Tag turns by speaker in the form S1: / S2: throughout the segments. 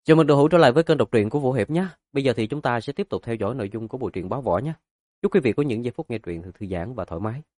S1: Chào mừng đội hữu trở lại với kênh đọc truyện của Vũ Hiệp nhé. Bây giờ thì chúng ta sẽ tiếp tục theo dõi nội dung của bộ truyện Báo Võ nhé. Chúc quý vị có những giây phút nghe truyện thật thư giãn và thoải mái.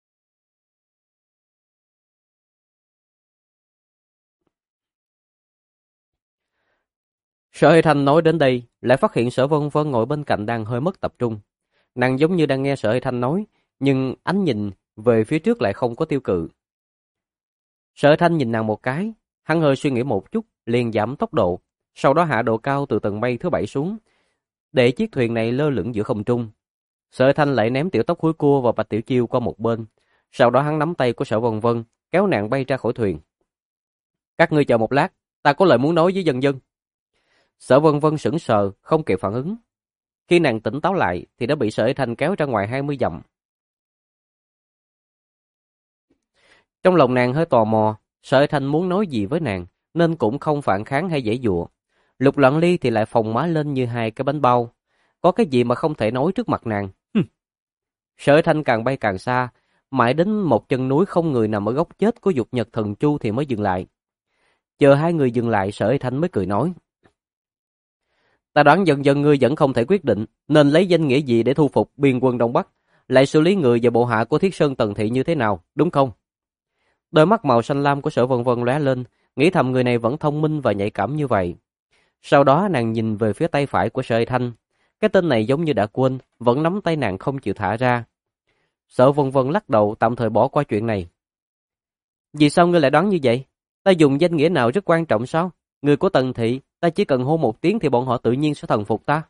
S1: Sở Hy Thanh nói đến đây, lại phát hiện Sở Vân Vân ngồi bên cạnh đang hơi mất tập trung. Nàng giống như đang nghe Sở Hy Thanh nói, nhưng ánh nhìn về phía trước lại không có tiêu cự. Sở Hy Thanh nhìn nàng một cái, hắn hơi suy nghĩ một chút, liền giảm tốc độ, sau đó hạ độ cao từ tầng mây thứ 7 xuống, để chiếc thuyền này lơ lửng giữa không trung. Sở Hy Thanh lại ném tiểu tóc húi cua và Bạch Tiểu Chiêu qua một bên, sau đó hắn nắm tay của Sở Vân Vân, kéo nàng bay ra khỏi thuyền. Các ngươi chờ một lát, ta có lời muốn nói với dân dân. Sở Vân Vân sững sờ, không kịp phản ứng. Khi nàng tỉnh táo lại thì đã bị Sở Hy Thanh kéo ra ngoài 20 dặm. Trong lòng nàng hơi tò mò, Sở Hy Thanh muốn nói gì với nàng, nên cũng không phản kháng hay giãy giụa. Lục Loạn Ly thì lại phồng má lên như hai cái bánh bao. Có cái gì mà không thể nói trước mặt nàng? Sở Hy Thanh càng bay càng xa, mãi đến một chân núi không người nằm ở góc chết của Dục Nhật Thần Chu thì mới dừng lại. Chờ hai người dừng lại, Sở Hy Thanh mới cười nói: Ta đoán dần dần ngươi vẫn không thể quyết định, nên lấy danh nghĩa gì để thu phục biên quân Đông Bắc, lại xử lý người và bộ hạ của Thiết Sơn Tần Thị như thế nào, đúng không? Đôi mắt màu xanh lam của Sở Vân Vân lóe lên, nghĩ thầm người này vẫn thông minh và nhạy cảm như vậy. Sau đó nàng nhìn về phía tay phải của Sở Hy Thanh, cái tên này giống như đã quên, vẫn nắm tay nàng không chịu thả ra. Sở Vân Vân lắc đầu tạm thời bỏ qua chuyện này. Vì sao ngươi lại đoán như vậy? Ta dùng danh nghĩa nào rất quan trọng sao? Người của Tần Thị, ta chỉ cần hô một tiếng thì bọn họ tự nhiên sẽ thần phục ta.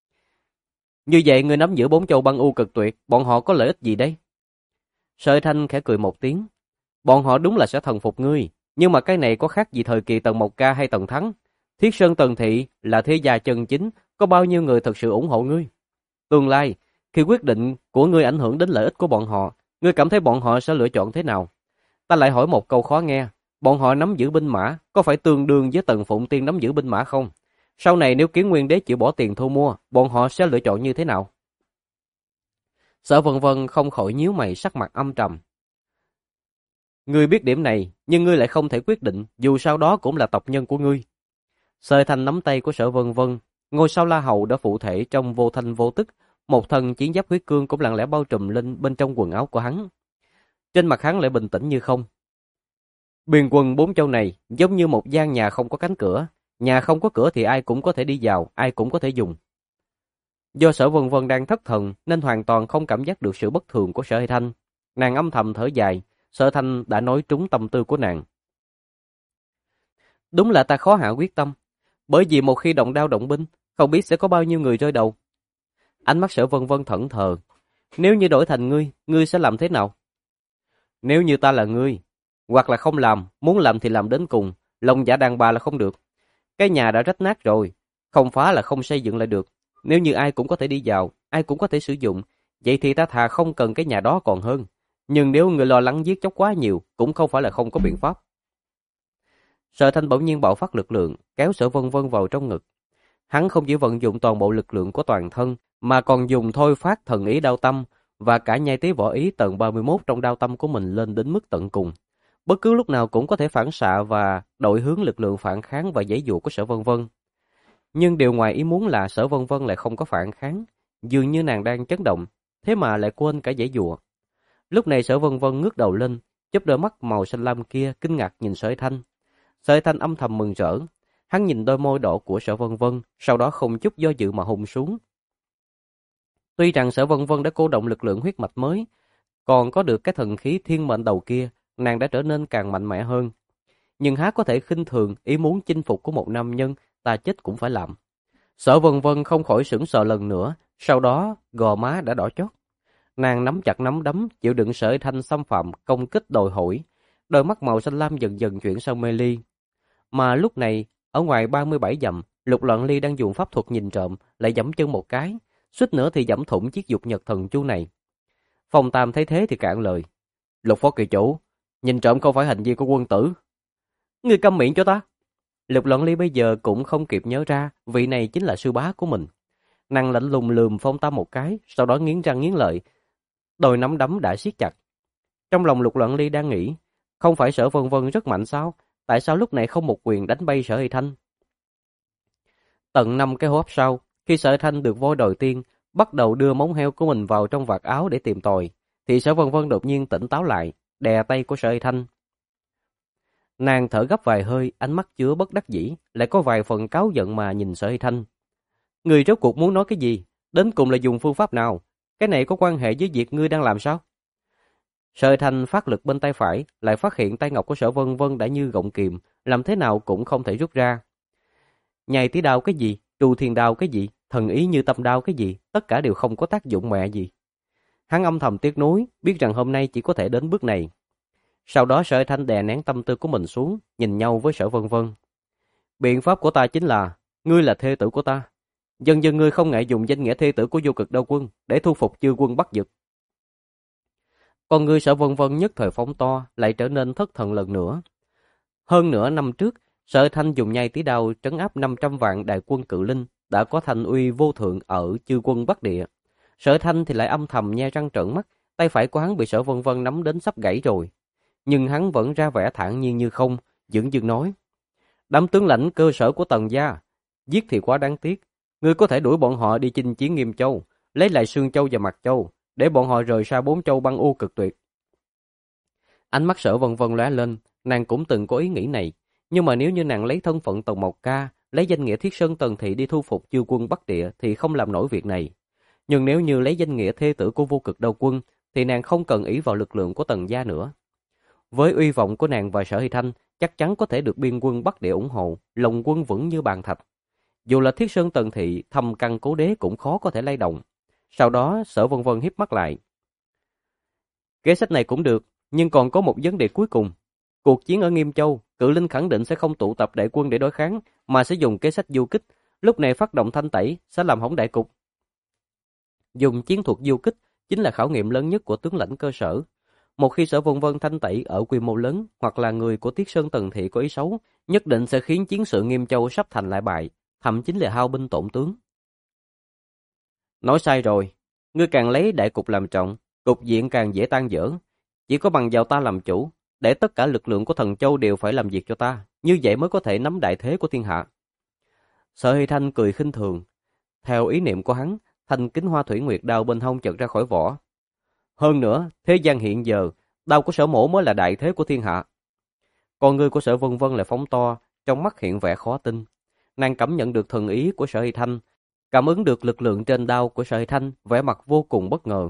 S1: Như vậy ngươi nắm giữ 4 châu băng u cực tuyệt, bọn họ có lợi ích gì đấy? Sở Hy Thanh khẽ cười một tiếng. Bọn họ đúng là sẽ thần phục ngươi, nhưng mà cái này có khác gì thời kỳ Tần Mộc Ca hay Tần Thắng? Thiết Sơn Tần Thị là thế gia chân chính, có bao nhiêu người thật sự ủng hộ ngươi? Tương lai, khi quyết định của ngươi ảnh hưởng đến lợi ích của bọn họ, ngươi cảm thấy bọn họ sẽ lựa chọn thế nào? Ta lại hỏi một câu khó nghe, bọn họ nắm giữ binh mã có phải tương đương với Tần Phụng Tiên nắm giữ binh mã không? Sau này nếu Kiến Nguyên Đế chịu bỏ tiền thu mua, bọn họ sẽ lựa chọn như thế nào? Sở Vân Vân không khỏi nhíu mày, sắc mặt âm trầm. Ngươi biết điểm này, nhưng ngươi lại không thể quyết định, dù sao đó cũng là tộc nhân của ngươi. Sở Thanh nắm tay của Sở Vân Vân, ngôi sao La Hầu đã phụ thể trong vô thanh vô tức, một thân chiến giáp huyết cương cũng lặng lẽ bao trùm lên bên trong quần áo của hắn. Trên mặt hắn lại bình tĩnh như không. Biên quân 4 châu này giống như một gian nhà không có cánh cửa, nhà không có cửa thì ai cũng có thể đi vào, ai cũng có thể dùng. Do Sở Vân Vân đang thất thần nên hoàn toàn không cảm giác được sự bất thường của Sở Hy Thanh. Nàng âm thầm thở dài, Sở Thanh đã nói trúng tâm tư của nàng. Đúng là ta khó hạ quyết tâm, bởi vì một khi động đao động binh, không biết sẽ có bao nhiêu người rơi đầu. Ánh mắt Sở Vân Vân thẫn thờ. Nếu như đổi thành ngươi, ngươi sẽ làm thế nào? Nếu như ta là ngươi, hoặc là không làm, muốn làm thì làm đến cùng, lòng dạ đàn bà là không được. Cái nhà đã rách nát rồi, không phá là không xây dựng lại được. Nếu như ai cũng có thể đi vào, ai cũng có thể sử dụng, vậy thì ta thà không cần cái nhà đó còn hơn. Nhưng nếu người lo lắng giết chóc quá nhiều, cũng không phải là không có biện pháp. Sở Thanh bỗng nhiên bạo phát lực lượng, kéo Sở Vân Vân vào trong ngực. Hắn không chỉ vận dụng toàn bộ lực lượng của toàn thân, mà còn dùng thôi phát thần ý đao tâm và cả nhai tí võ ý tầng 31 trong đao tâm của mình lên đến mức tận cùng. Bất cứ lúc nào cũng có thể phản xạ và đổi hướng lực lượng phản kháng và giãy giụa của Sở Vân Vân. Nhưng điều ngoài ý muốn là Sở Vân Vân lại không có phản kháng, dường như nàng đang chấn động, thế mà lại quên cả giãy giụa. Lúc này Sở Vân Vân ngước đầu lên, chớp đôi mắt màu xanh lam kia kinh ngạc nhìn Sở Thanh. Sở Thanh âm thầm mừng rỡ, hắn nhìn đôi môi đỏ của Sở Vân Vân, sau đó không chút do dự mà hôn xuống. Tuy rằng Sở Vân Vân đã cô động lực lượng huyết mạch mới, còn có được cái thần khí thiên mệnh đầu kia, nàng đã trở nên càng mạnh mẽ hơn. Nhưng há có thể khinh thường ý muốn chinh phục của một nam nhân, ta chết cũng phải làm. Sở Vân Vân không khỏi sững sờ lần nữa, sau đó gò má đã đỏ chót. Nàng nắm chặt nắm đấm, chịu đựng Sở Thanh xâm phạm, công kích đòi hỏi. Đôi mắt màu xanh lam dần dần chuyển sang mê ly. Mà lúc này, ở ngoài 37 dặm, Lục Loạn Ly đang dùng pháp thuật nhìn trộm, lại giẫm chân một cái, suýt nữa thì giẫm thủng chiếc Dục Nhật Thần Chu này. Phong Tam thấy thế thì cạn lời. Lục phó kỳ chủ, nhìn trộm không phải hành vi của quân tử. Ngươi câm miệng cho ta. Lục Loạn Ly bây giờ cũng không kịp nhớ ra, vị này chính là sư bá của mình. Nàng lạnh lùng lườm Phong Tam một cái, sau đó nghiến răng nghiến lợi. Đôi nắm đấm đã siết chặt. Trong lòng Lục Loạn Ly đang nghĩ, không phải Sở Vân Vân rất mạnh sao? Tại sao lúc này không một quyền đánh bay Sở Hy Thanh? Tận 5 cái hô hấp sau, khi Sở Thanh được voi đòi tiên, bắt đầu đưa móng heo của mình vào trong vạt áo để tìm tòi, thì Sở Vân Vân đột nhiên tỉnh táo lại, đè tay của Sở Thanh. Nàng thở gấp vài hơi, ánh mắt chứa bất đắc dĩ, lại có vài phần cáu giận mà nhìn Sở Thanh. Người rốt cuộc muốn nói cái gì? Đến cùng là dùng phương pháp nào? Cái này có quan hệ với việc ngươi đang làm sao? Sở Thanh phát lực bên tay phải, lại phát hiện tay ngọc của Sở Vân Vân đã như gọng kìm, làm thế nào cũng không thể rút ra. Nhai tí đao cái gì, trù thiền đao cái gì, thần ý như tâm đao cái gì, tất cả đều không có tác dụng mẹ gì. Hắn âm thầm tiếc nuối, biết rằng hôm nay chỉ có thể đến bước này. Sau đó Sở Thanh đè nén tâm tư của mình xuống, nhìn nhau với Sở Vân Vân. Biện pháp của ta chính là, ngươi là thê tử của ta. Dần dần ngươi không ngại dùng danh nghĩa thê tử của Vô Cực Đao Quân để thu phục chư quân Bắc Dực. Còn ngươi Sở Vân Vân nhất thời phóng to, lại trở nên thất thần lần nữa. Hơn nửa năm trước, Sở Thanh dùng nhai tí đao trấn áp 500 vạn đại quân Cự Linh, đã có thành uy vô thượng ở chư quân Bắc Địa. Sở Thanh thì lại âm thầm nhe răng trợn mắt, tay phải của hắn bị Sở Vân Vân nắm đến sắp gãy rồi. Nhưng hắn vẫn ra vẻ thản nhiên như không, dửng dưng nói: "Đám tướng lãnh cơ sở của Tần gia, giết thì quá đáng tiếc. Ngươi có thể đuổi bọn họ đi chinh chiến Nghiêm Châu, lấy lại Sương Châu và Mạc Châu, để bọn họ rời xa 4 châu băng u cực tuyệt." Ánh mắt Sở Vân Vân lóe lên, nàng cũng từng có ý nghĩ này, nhưng mà nếu như nàng lấy thân phận Tần Mộc Ca, lấy danh nghĩa Thiết Sơn Tần thị đi thu phục chư quân Bắc Địa thì không làm nổi việc này. Nhưng nếu như lấy danh nghĩa thê tử của Vô Cực Đao Quân thì nàng không cần ý vào lực lượng của Tần gia nữa. Với uy vọng của nàng và Sở Hy Thanh, chắc chắn có thể được biên quân Bắc Địa ủng hộ, lòng quân vững như bàn thạch. Dù là Thiết Sơn Tần thị, thâm căn cố đế cũng khó có thể lay động. Sau đó, Sở Vân Vân híp mắt lại. Kế sách này cũng được, nhưng còn có một vấn đề cuối cùng. Cuộc chiến ở Nghiêm Châu, Cự Linh khẳng định sẽ không tụ tập đại quân để đối kháng, mà sẽ dùng kế sách du kích. Lúc này phát động thanh tẩy sẽ làm hỏng đại cục. Dùng chiến thuật du kích chính là khảo nghiệm lớn nhất của tướng lãnh cơ sở. Một khi Sở Vân Vân thanh tẩy ở quy mô lớn, hoặc là người của Tiết Sơn Tần thị có ý xấu, nhất định sẽ khiến chiến sự Nghiêm Châu sắp thành lại bại, thậm chí là hao binh tổn tướng. Nói sai rồi, ngươi càng lấy đại cục làm trọng, cục diện càng dễ tan vỡ. Chỉ có bằng vào ta làm chủ, để tất cả lực lượng của Thần Châu đều phải làm việc cho ta, như vậy mới có thể nắm đại thế của thiên hạ. Sở Hy Thanh cười khinh thường. Theo ý niệm của hắn, thanh kính hoa thủy nguyệt đao bên hông chợt ra khỏi vỏ. Hơn nữa, thế gian hiện giờ, đao của Sở Mỗ mới là đại thế của thiên hạ. Con ngươi của Sở Vân Vân lại phóng to, trong mắt hiện vẻ khó tin. Nàng cảm nhận được thần ý của Sở Hy Thanh, cảm ứng được lực lượng trên đao của Sở Hy Thanh, vẻ mặt vô cùng bất ngờ.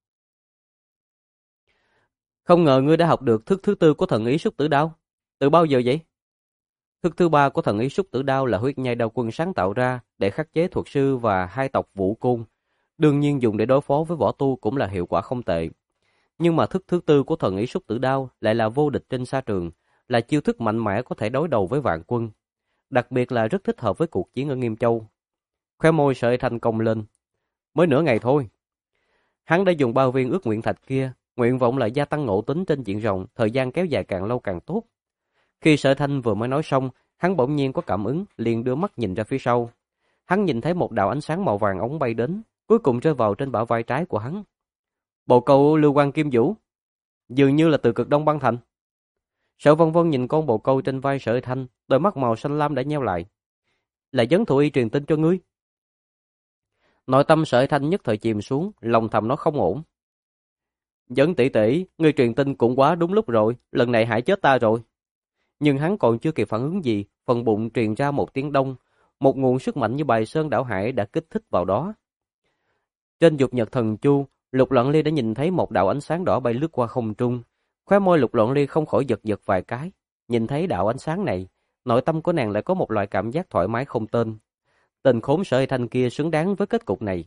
S1: Không ngờ ngươi đã học được thức thứ tư của thần ý Súc Tử Đao. Từ bao giờ vậy? Thức thứ ba của thần ý Súc Tử Đao là huyết nhai đao quân sáng tạo ra để khắc chế thuật sư và hai tộc Vũ Côn. Đương nhiên dùng để đối phó với võ tu cũng là hiệu quả không tệ. Nhưng mà thức thứ tư của thần ý Súc Tử Đao lại là vô địch trên sa trường, là chiêu thức mạnh mẽ có thể đối đầu với vạn quân. Đặc biệt là rất thích hợp với cuộc chiến ở Nghiêm Châu. Khóe môi Sở Thanh cong lên. Mới nửa ngày thôi. Hắn đã dùng bao viên ước nguyện thạch kia, nguyện vọng là gia tăng ngộ tính trên diện rộng, thời gian kéo dài càng lâu càng tốt. Khi Sở Thanh vừa mới nói xong, hắn bỗng nhiên có cảm ứng, liền đưa mắt nhìn ra phía sau. Hắn nhìn thấy một đạo ánh sáng màu vàng ống bay đến, cuối cùng rơi vào trên bả vai trái của hắn. Bồ câu Lưu Quang Kim Vũ, dường như là từ Cực Đông băng thành. Sở Vân Vân nhìn con bồ câu trên vai Sở Thanh, đôi mắt màu xanh lam đã nheo lại. Là Vấn Thụ Y truyền tin cho ngươi. Nội tâm Sở Thanh nhất thời chìm xuống, lòng thầm nó không ổn. Vấn tỷ tỷ, ngươi truyền tin cũng quá đúng lúc rồi, lần này hại chết ta rồi. Nhưng hắn còn chưa kịp phản ứng gì, phần bụng truyền ra một tiếng đông, một nguồn sức mạnh như bài sơn đảo hải đã kích thích vào đó. Trên dục nhật thần chu, Lục Loạn Ly đã nhìn thấy một đạo ánh sáng đỏ bay lướt qua không trung. Khóe môi Lục Loạn Ly không khỏi giật giật vài cái. Nhìn thấy đạo ánh sáng này, nội tâm của nàng lại có một loại cảm giác thoải mái không tên. Tên khốn Sở Thanh kia xứng đáng với kết cục này.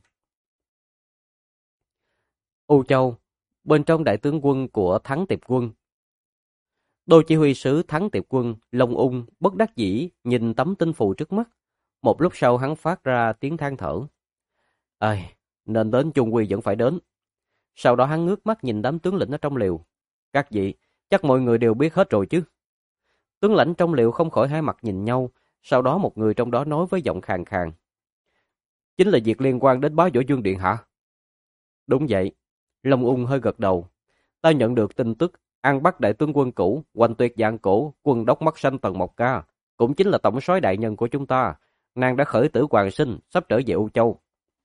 S1: U Châu, bên trong đại tướng quân của Thắng Tiệp quân. Đô chỉ huy sứ Thắng Tiệp quân, Long Ung, bất đắc dĩ, nhìn tấm tinh phù trước mắt. Một lúc sau hắn phát ra tiếng than thở. Ơi, nên đến chung quy vẫn phải đến. Sau đó hắn ngước mắt nhìn đám tướng lĩnh ở trong liều. Các vị, chắc mọi người đều biết hết rồi chứ. Tướng lãnh trong liều không khỏi hai mặt nhìn nhau, sau đó một người trong đó nói với giọng khàn khàn. Chính là việc liên quan đến Bá Võ Dương Điện hả? Đúng vậy. Long Ung hơi gật đầu. Ta nhận được tin tức, An Bắc đại tướng quân cũ, Hoành Tuyệt Dạng Cổ, quân đốc mắt xanh Tần Mộc Ca, cũng chính là tổng soái đại nhân của chúng ta, nàng đã khởi tử hoàn sinh, sắp trở về U Châu.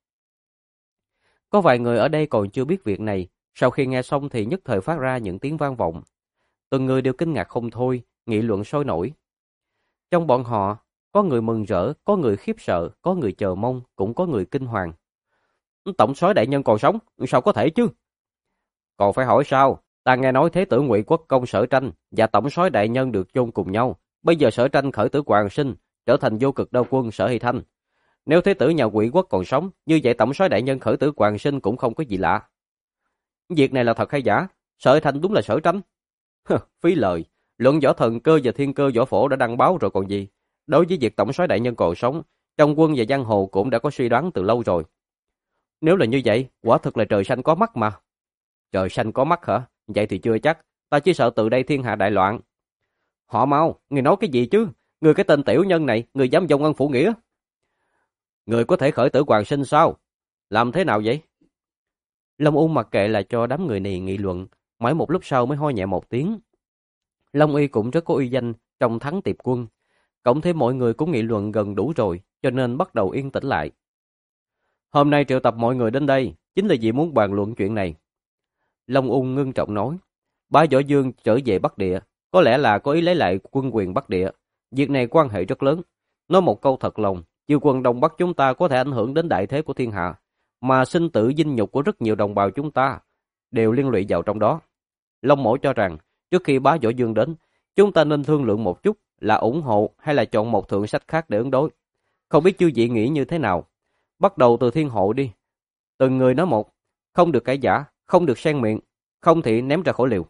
S1: Có vài người ở đây còn chưa biết việc này, sau khi nghe xong thì nhất thời phát ra những tiếng vang vọng. Từng người đều kinh ngạc không thôi, nghị luận sôi nổi. Trong bọn họ, có người mừng rỡ, có người khiếp sợ, có người chờ mong, cũng có người kinh hoàng. Tổng soái đại nhân còn sống, sao có thể chứ? Còn phải hỏi sao? Ta nghe nói Thế tử Ngụy Quốc công Sở Tranh và tổng soái đại nhân được chôn cùng nhau. Bây giờ Sở Tranh khởi tử hoàn sinh, trở thành vô cực đao quân Sở Hy Thanh. Nếu Thế tử nhà Ngụy Quốc còn sống, như vậy tổng soái đại nhân khởi tử hoàn sinh cũng không có gì lạ. Việc này là thật hay giả? Sở Hy Thanh đúng là Sở Tranh? Phí lời. Luận võ thần cơ và thiên cơ võ phổ đã đăng báo rồi còn gì. Đối với việc tổng soái đại nhân còn sống, trong quân và giang hồ cũng đã có suy đoán từ lâu rồi. Nếu là như vậy, quả thực là trời xanh có mắt mà. Trời xanh có mắt hả? Vậy thì chưa chắc, ta chỉ sợ từ đây thiên hạ đại loạn. Họ mau, người nói cái gì chứ? Người cái tên tiểu nhân này, người dám vong ân phụ nghĩa. Người có thể khởi tử hoàn sinh sao? Làm thế nào vậy? Long Ung mặc kệ là cho đám người này nghị luận, mãi một lúc sau mới ho nhẹ một tiếng. Long Uy cũng rất có uy danh trong thắng tiệp quân, cộng thêm mọi người cũng nghị luận gần đủ rồi, cho nên bắt đầu yên tĩnh lại. Hôm nay triệu tập mọi người đến đây, chính là vì muốn bàn luận chuyện này. Long Ung ngưng trọng nói, Bá Võ Dương trở về Bắc Địa, có lẽ là có ý lấy lại quân quyền Bắc Địa. Việc này quan hệ rất lớn. Nói một câu thật lòng, chiêu quân Đông Bắc chúng ta có thể ảnh hưởng đến đại thế của thiên hạ, mà sinh tử dinh nhục của rất nhiều đồng bào chúng ta đều liên lụy vào trong đó. Long Mỗ cho rằng, trước khi Bá Võ Dương đến, chúng ta nên thương lượng một chút là ủng hộ hay là chọn một thượng sách khác để ứng đối. Không biết chư vị nghĩ như thế nào? Bắt đầu từ Thiên Hộ đi. Từng người nói một, không được cãi giả, không được xen miệng, không thì ném ra khỏi liều.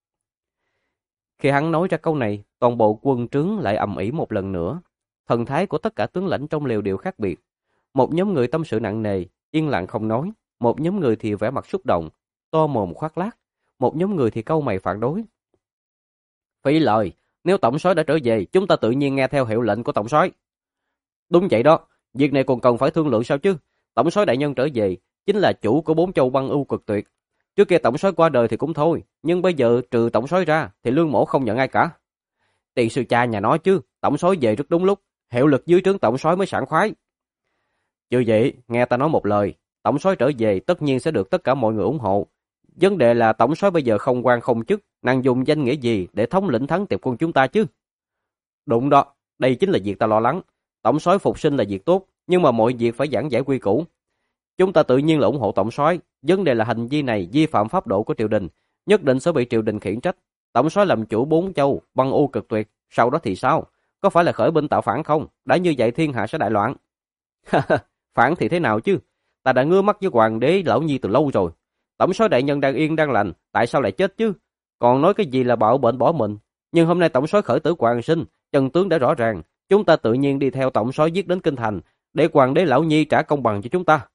S1: Khi hắn nói ra câu này, toàn bộ quân trướng lại ầm ĩ một lần nữa. Thần thái của tất cả tướng lãnh trong liều đều khác biệt. Một nhóm người tâm sự nặng nề, yên lặng không nói. Một nhóm người thì vẻ mặt xúc động, to mồm khoác lác. Một nhóm người thì cau mày phản đối. Phí lời, nếu tổng soái đã trở về, chúng ta tự nhiên nghe theo hiệu lệnh của tổng soái. Đúng vậy đó, việc này còn cần phải thương lượng sao chứ? Tổng soái đại nhân trở về, chính là chủ của 4 châu băng ưu cực tuyệt. Trước kia tổng soái qua đời thì cũng thôi, nhưng bây giờ trừ tổng soái ra thì Lương Mỗ không nhận ai cả. Tiền sư cha nhà nói chứ, tổng soái về rất đúng lúc, hiệu lực dưới trướng tổng soái mới sảng khoái. Chứ vậy, nghe ta nói một lời, tổng soái trở về tất nhiên sẽ được tất cả mọi người ủng hộ. Vấn đề là tổng soái bây giờ không quan không chức, nàng dùng danh nghĩa gì để thống lĩnh thắng tiệp quân chúng ta chứ? Đúng đó, đây chính là việc ta lo lắng. Tổng soái phục sinh là việc tốt, nhưng mà mọi việc phải giảng giải quy củ. Chúng ta tự nhiên là ủng hộ tổng soái, vấn đề là hành vi này vi phạm pháp độ của triều đình, nhất định sẽ bị triều đình khiển trách. Tổng soái làm chủ 4 châu, băng u cực tuyệt, sau đó thì sao? Có phải là khởi binh tạo phản không? Đã như vậy thiên hạ sẽ đại loạn. Phản thì thế nào chứ? Ta đã ngứa mắt với hoàng đế lão nhi từ lâu rồi. Tổng soái đại nhân đang yên đang lành, tại sao lại chết chứ? Còn nói cái gì là bạo bệnh bỏ mình? Nhưng hôm nay tổng soái khởi tử hoàn sinh, chân tướng đã rõ ràng, chúng ta tự nhiên đi theo tổng soái giết đến kinh thành, để hoàng đế lão nhi trả công bằng cho chúng ta.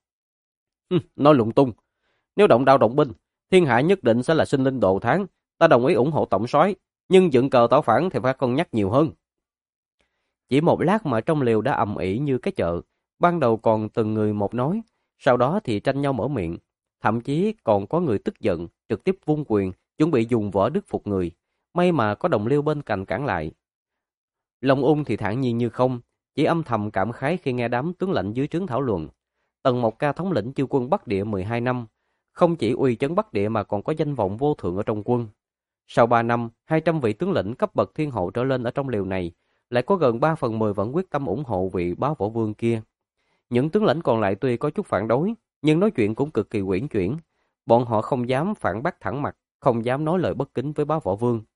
S1: Nói lung tung. Nếu động đao động binh, thiên hạ nhất định sẽ là sinh linh đồ thán. Ta đồng ý ủng hộ tổng soái, nhưng dựng cờ tạo phản thì phải cân nhắc nhiều hơn. Chỉ một lát mà trong liều đã ầm ĩ như cái chợ. Ban đầu còn từng người một nói, sau đó thì tranh nhau mở miệng. Thậm chí còn có người tức giận, trực tiếp vung quyền, chuẩn bị dùng võ đức phục người. May mà có đồng liêu bên cạnh cản lại. Long Ung thì thản nhiên như không, chỉ âm thầm cảm khái khi nghe đám tướng lãnh dưới trướng thảo luận. Tần Mộc Ca thống lĩnh chiêu quân Bắc Địa 12 năm, không chỉ uy chấn Bắc Địa mà còn có danh vọng vô thượng ở trong quân. Sau 3 năm, 200 vị tướng lĩnh cấp bậc thiên hộ trở lên ở trong liều này, lại có gần 3/10 vẫn quyết tâm ủng hộ vị Bá Võ Vương kia. Những tướng lãnh còn lại tuy có chút phản đối, nhưng nói chuyện cũng cực kỳ uyển chuyển. Bọn họ không dám phản bác thẳng mặt, không dám nói lời bất kính với Bá Võ Vương.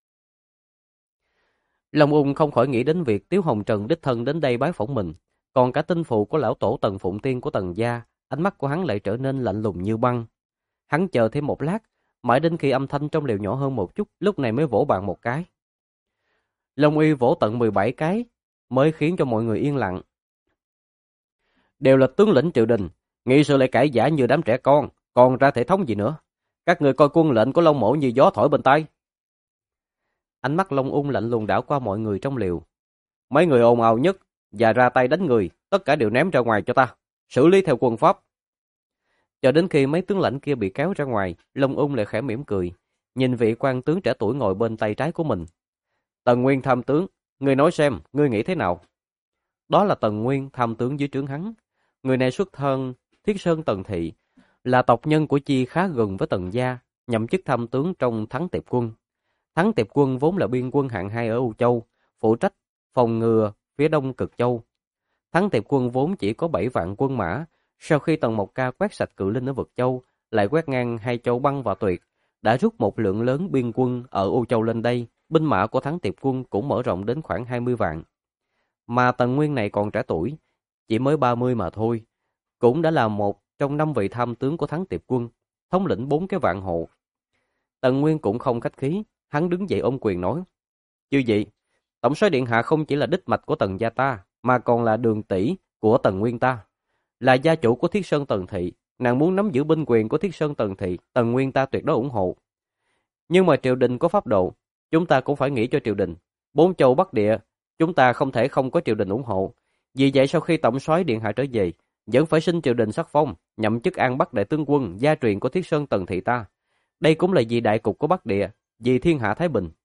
S1: Long Ung không khỏi nghĩ đến việc Tiếu Hồng Trần đích thân đến đây bái phỏng mình, còn cả tinh phụ của lão tổ Tần Phụng Tiên của Tần gia, ánh mắt của hắn lại trở nên lạnh lùng như băng. Hắn chờ thêm một lát, mãi đến khi âm thanh trong liều nhỏ hơn một chút, lúc này mới vỗ bàn một cái. Long Uy vỗ tận 17 cái, mới khiến cho mọi người yên lặng. Đều là tướng lĩnh triều đình, nghị sự lại cãi giả như đám trẻ con, còn ra thể thống gì nữa. Các người coi quân lệnh của Long Mỗ như gió thổi bên tai. Ánh mắt Long Ung lạnh lùng đảo qua mọi người trong liều. Mấy người ồn ào nhất và ra tay đánh người, tất cả đều ném ra ngoài cho ta, xử lý theo quân pháp. Cho đến khi mấy tướng lãnh kia bị kéo ra ngoài, Long Ung lại khẽ mỉm cười, nhìn vị quan tướng trẻ tuổi ngồi bên tay trái của mình. Tần Nguyên tham tướng, ngươi nói xem, ngươi nghĩ thế nào? Đó là Tần Nguyên, tham tướng dưới trướng hắn. Người này xuất thân Thiết Sơn Tần Thị, là tộc nhân của Chi khá gần với Tần gia, nhậm chức tham tướng trong Thắng Tiệp quân. Thắng Tiệp quân vốn là biên quân hạng 2 ở U Châu, phụ trách phòng ngừa phía đông Cực Châu. Thắng Tiệp quân vốn chỉ có 7 vạn quân mã, sau khi Tần Mộc Ca quét sạch cự linh ở Vực Châu, lại quét ngang hai châu Băng và Tuyệt, đã rút một lượng lớn biên quân ở U Châu lên đây, binh mã của Thắng Tiệp quân cũng mở rộng đến khoảng 20 vạn. Mà Tần Nguyên này còn trẻ tuổi, chỉ mới 30 mà thôi, cũng đã là một trong 5 vị tham tướng của Thắng Tiệp quân, thống lĩnh 4 cái vạn hộ. Tần Nguyên cũng không khách khí, hắn đứng dậy ôm quyền nói: "Chư vị, tổng soái điện hạ không chỉ là đích mạch của Tần gia ta, mà còn là đường tỷ của Tần Nguyên ta, là gia chủ của Thiết Sơn Tần Thị, nàng muốn nắm giữ binh quyền của Thiết Sơn Tần Thị, Tần Nguyên ta tuyệt đối ủng hộ. Nhưng mà triều đình có pháp độ, chúng ta cũng phải nghĩ cho triều đình. 4 châu Bắc Địa, chúng ta không thể không có triều đình ủng hộ. Vì vậy sau khi tổng soái điện hạ trở về, vẫn phải xin triều đình sắc phong, nhậm chức An Bắc đại tướng quân, gia truyền của Thiết Sơn Tần Thị ta. Đây cũng là vì đại cục của Bắc Địa, vì thiên hạ thái bình."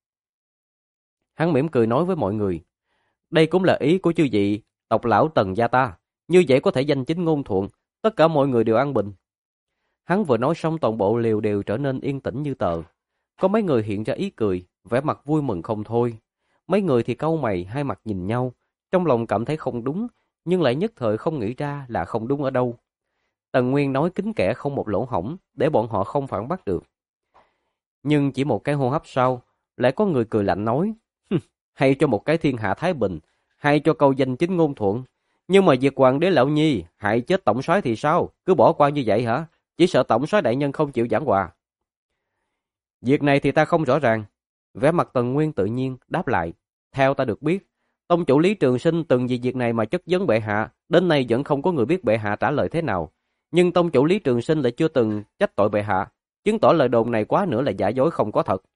S1: Hắn mỉm cười nói với mọi người: "Đây cũng là ý của chư vị tộc lão Tần gia ta, như vậy có thể danh chính ngôn thuận, tất cả mọi người đều an bình." Hắn vừa nói xong toàn bộ liều đều trở nên yên tĩnh như tờ. Có mấy người hiện ra ý cười, vẻ mặt vui mừng không thôi. Mấy người thì cau mày, hai mặt nhìn nhau, trong lòng cảm thấy không đúng, nhưng lại nhất thời không nghĩ ra là không đúng ở đâu. Tần Nguyên nói kín kẽ không một lỗ hổng, để bọn họ không phản bác được. Nhưng chỉ một cái hô hấp sau, lại có người cười lạnh nói: "Hay cho một cái thiên hạ thái bình, hay cho câu danh chính ngôn thuận. Nhưng mà việc hoàng đế lão nhi hại chết tổng soái thì sao? Cứ bỏ qua như vậy hả? Chỉ sợ tổng soái đại nhân không chịu giảng hòa." "Việc này thì ta không rõ ràng." Vẻ mặt Tần Nguyên tự nhiên đáp lại: "Theo ta được biết, tông chủ Lý Trường Sinh từng vì việc này mà chất vấn bệ hạ, đến nay vẫn không có người biết bệ hạ trả lời thế nào. Nhưng tông chủ Lý Trường Sinh lại chưa từng trách tội bệ hạ, chứng tỏ lời đồn này quá nữa là giả dối không có thật."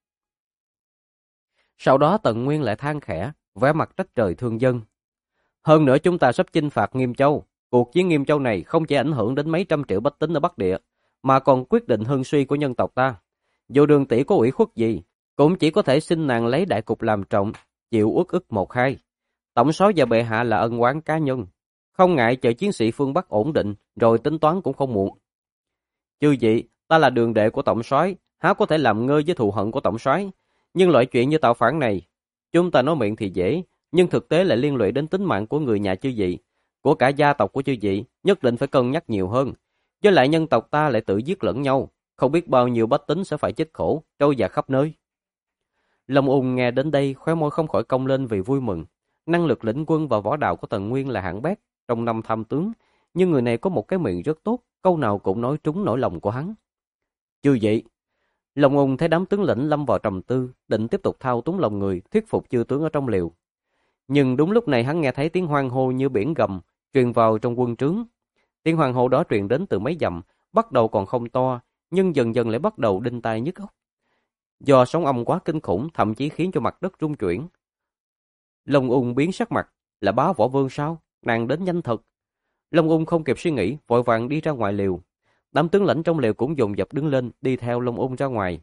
S1: Sau đó Tần Nguyên lại than khẽ, vẻ mặt trách trời thương dân: "Hơn nữa chúng ta sắp chinh phạt Nghiêm Châu. Cuộc chiến Nghiêm Châu này không chỉ ảnh hưởng đến mấy trăm triệu bách tính ở Bắc Địa, mà còn quyết định hưng suy của nhân tộc ta. Dù Đường tỷ có ủy khuất gì, cũng chỉ có thể xin nàng lấy đại cục làm trọng, chịu uất ức một hai. Tổng soái và bệ hạ là ân oán cá nhân, không ngại chờ chiến sĩ phương Bắc ổn định, rồi tính toán cũng không muộn. Chư vị, ta là đường đệ của tổng soái, há có thể làm ngơ với thù hận của tổng soái? Nhưng loại chuyện như tạo phản này, chúng ta nói miệng thì dễ, nhưng thực tế lại liên lụy đến tính mạng của người nhà chư vị, của cả gia tộc của chư vị, nhất định phải cân nhắc nhiều hơn. Với lại nhân tộc ta lại tự giết lẫn nhau, không biết bao nhiêu bách tính sẽ phải chết khổ, trôi dạt khắp nơi." Long Ung nghe đến đây, khóe môi không khỏi cong lên vì vui mừng. Năng lực lĩnh quân và võ đạo của Tần Nguyên là hạng bét trong 5 tham tướng, nhưng người này có một cái miệng rất tốt, câu nào cũng nói trúng nỗi lòng của hắn. "Chư vị." Long Ung thấy đám tướng lĩnh lâm vào trầm tư, định tiếp tục thao túng lòng người, thuyết phục chư tướng ở trong liều. Nhưng đúng lúc này hắn nghe thấy tiếng hoan hô như biển gầm truyền vào trong quân trướng. Tiếng hoan hô đó truyền đến từ mấy dặm, bắt đầu còn không to, nhưng dần dần lại bắt đầu đinh tai nhức óc. Do sóng âm quá kinh khủng, thậm chí khiến cho mặt đất rung chuyển. Long Ung biến sắc mặt: "Là Bá Võ Vương sao? Nàng đến nhanh thật." Long Ung không kịp suy nghĩ, vội vàng đi ra ngoài liều. Đám tướng lãnh trong liều cũng dồn dập đứng lên, đi theo Long Ung ra ngoài.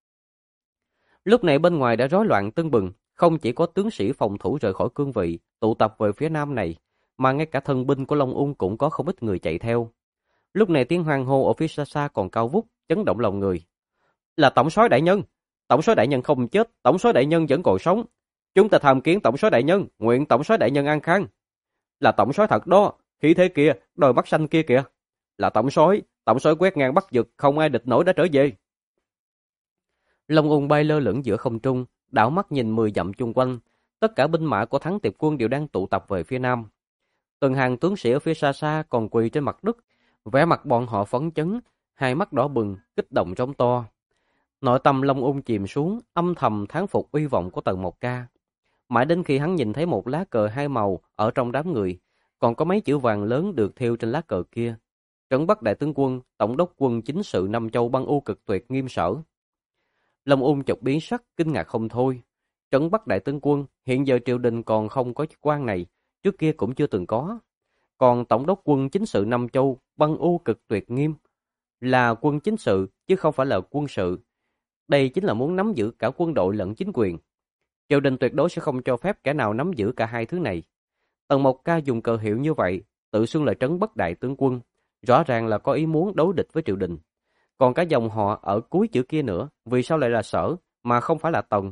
S1: Lúc này bên ngoài đã rối loạn tưng bừng, không chỉ có tướng sĩ phòng thủ rời khỏi cương vị, tụ tập về phía nam này, mà ngay cả thân binh của Long Ung cũng có không ít người chạy theo. Lúc này tiếng hoan hô ở phía xa xa còn cao vút, chấn động lòng người. "Là tổng soái đại nhân! Tổng soái đại nhân không chết, tổng soái đại nhân vẫn còn sống. Chúng ta tham kiến tổng soái đại nhân, nguyện tổng soái đại nhân an khang. Là tổng soái thật đó, khí thế kia, đôi mắt xanh kia kìa. Là tổng soái quét ngang Bắc Vực, không ai địch nổi đã trở về." Long Ung bay lơ lửng giữa không trung, đảo mắt nhìn 10 dặm chung quanh, tất cả binh mã của Thắng Tiệp quân đều đang tụ tập về phía nam. Từng hàng tướng sĩ ở phía xa xa còn quỳ trên mặt đất, vẻ mặt bọn họ phấn chấn, hai mắt đỏ bừng, kích động rống to. Nội tâm Long Ung chìm xuống, âm thầm thán phục uy vọng của Tần Mộc Ca. Mãi đến khi hắn nhìn thấy một lá cờ hai màu ở trong đám người, còn có mấy chữ vàng lớn được thêu trên lá cờ kia: Trấn Bắc đại tướng quân, tổng đốc quân chính sự Nam Châu Băng U Cực Tuyệt Nghiêm Sở. Long Ung chợt biến sắc, kinh ngạc không thôi. Trấn Bắc đại tướng quân, hiện giờ triều đình còn không có chức quan này, trước kia cũng chưa từng có. Còn tổng đốc quân chính sự Nam Châu Băng U Cực Tuyệt Nghiêm là quân chính sự chứ không phải là quân sự. Đây chính là muốn nắm giữ cả quân đội lẫn chính quyền. Triều đình tuyệt đối sẽ không cho phép kẻ nào nắm giữ cả hai thứ này. Tần Mộc Ca dùng cờ hiệu như vậy, tự xưng là trấn Bất Đại tướng quân, rõ ràng là có ý muốn đối địch với triều đình. Còn cả dòng họ ở cuối chữ kia nữa, vì sao lại là Sở, mà không phải là Tần?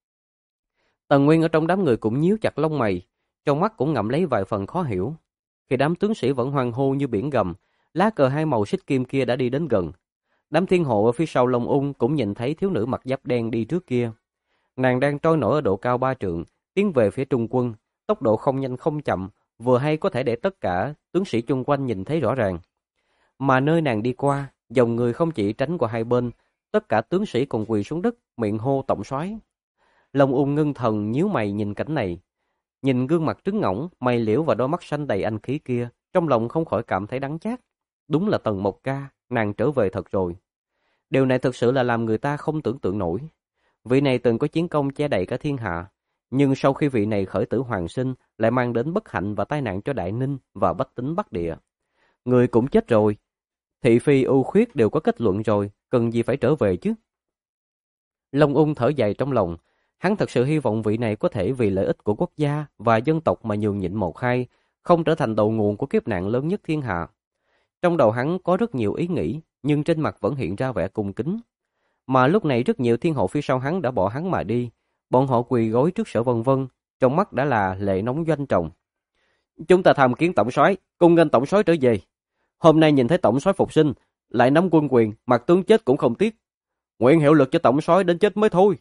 S1: Tần Nguyên ở trong đám người cũng nhíu chặt lông mày, trong mắt cũng ngậm lấy vài phần khó hiểu. Khi đám tướng sĩ vẫn hoan hô như biển gầm, lá cờ hai màu xích kim kia đã đi đến gần. Đám thiên hộ ở phía sau Long Ung cũng nhìn thấy thiếu nữ mặc giáp đen đi trước kia. Nàng đang trôi nổi ở độ cao 3 trượng, tiến về phía Trung quân, tốc độ không nhanh không chậm, vừa hay có thể để tất cả tướng sĩ chung quanh nhìn thấy rõ ràng. Mà nơi nàng đi qua, dòng người không chỉ tránh qua hai bên, tất cả tướng sĩ còn quỳ xuống đất, miệng hô tổng soái. Long Ung ngưng thần nhíu mày nhìn cảnh này, nhìn gương mặt trứng ngỗng, mày liễu và đôi mắt xanh đầy anh khí kia, trong lòng không khỏi cảm thấy đắng chát. Đúng là Tần Mộc Ca, nàng trở về thật rồi. Điều này thực sự là làm người ta không tưởng tượng nổi. Vị này từng có chiến công che đậy cả thiên hạ, nhưng sau khi vị này khởi tử hoàn sinh, lại mang đến bất hạnh và tai nạn cho Đại Ninh và bách tính Bắc Địa. Người cũng chết rồi, thị phi ưu khuyết đều có kết luận rồi, cần gì phải trở về chứ? Long Ung thở dài trong lòng, hắn thật sự hy vọng vị này có thể vì lợi ích của quốc gia và dân tộc mà nhường nhịn một hai, không trở thành đầu nguồn của kiếp nạn lớn nhất thiên hạ. Trong đầu hắn có rất nhiều ý nghĩ, nhưng trên mặt vẫn hiện ra vẻ cung kính. Mà lúc này rất nhiều thiên hộ phía sau hắn đã bỏ hắn mà đi, bọn họ quỳ gối trước Sở Vân Vân, trong mắt đã là lệ nóng doanh trọng. Chúng ta tham kiến tổng soái, cung nghênh tổng soái trở về. Hôm nay nhìn thấy tổng soái phục sinh, lại nắm quân quyền, mặt tướng chết cũng không tiếc. Nguyện hiệu lực cho tổng soái đến chết mới thôi.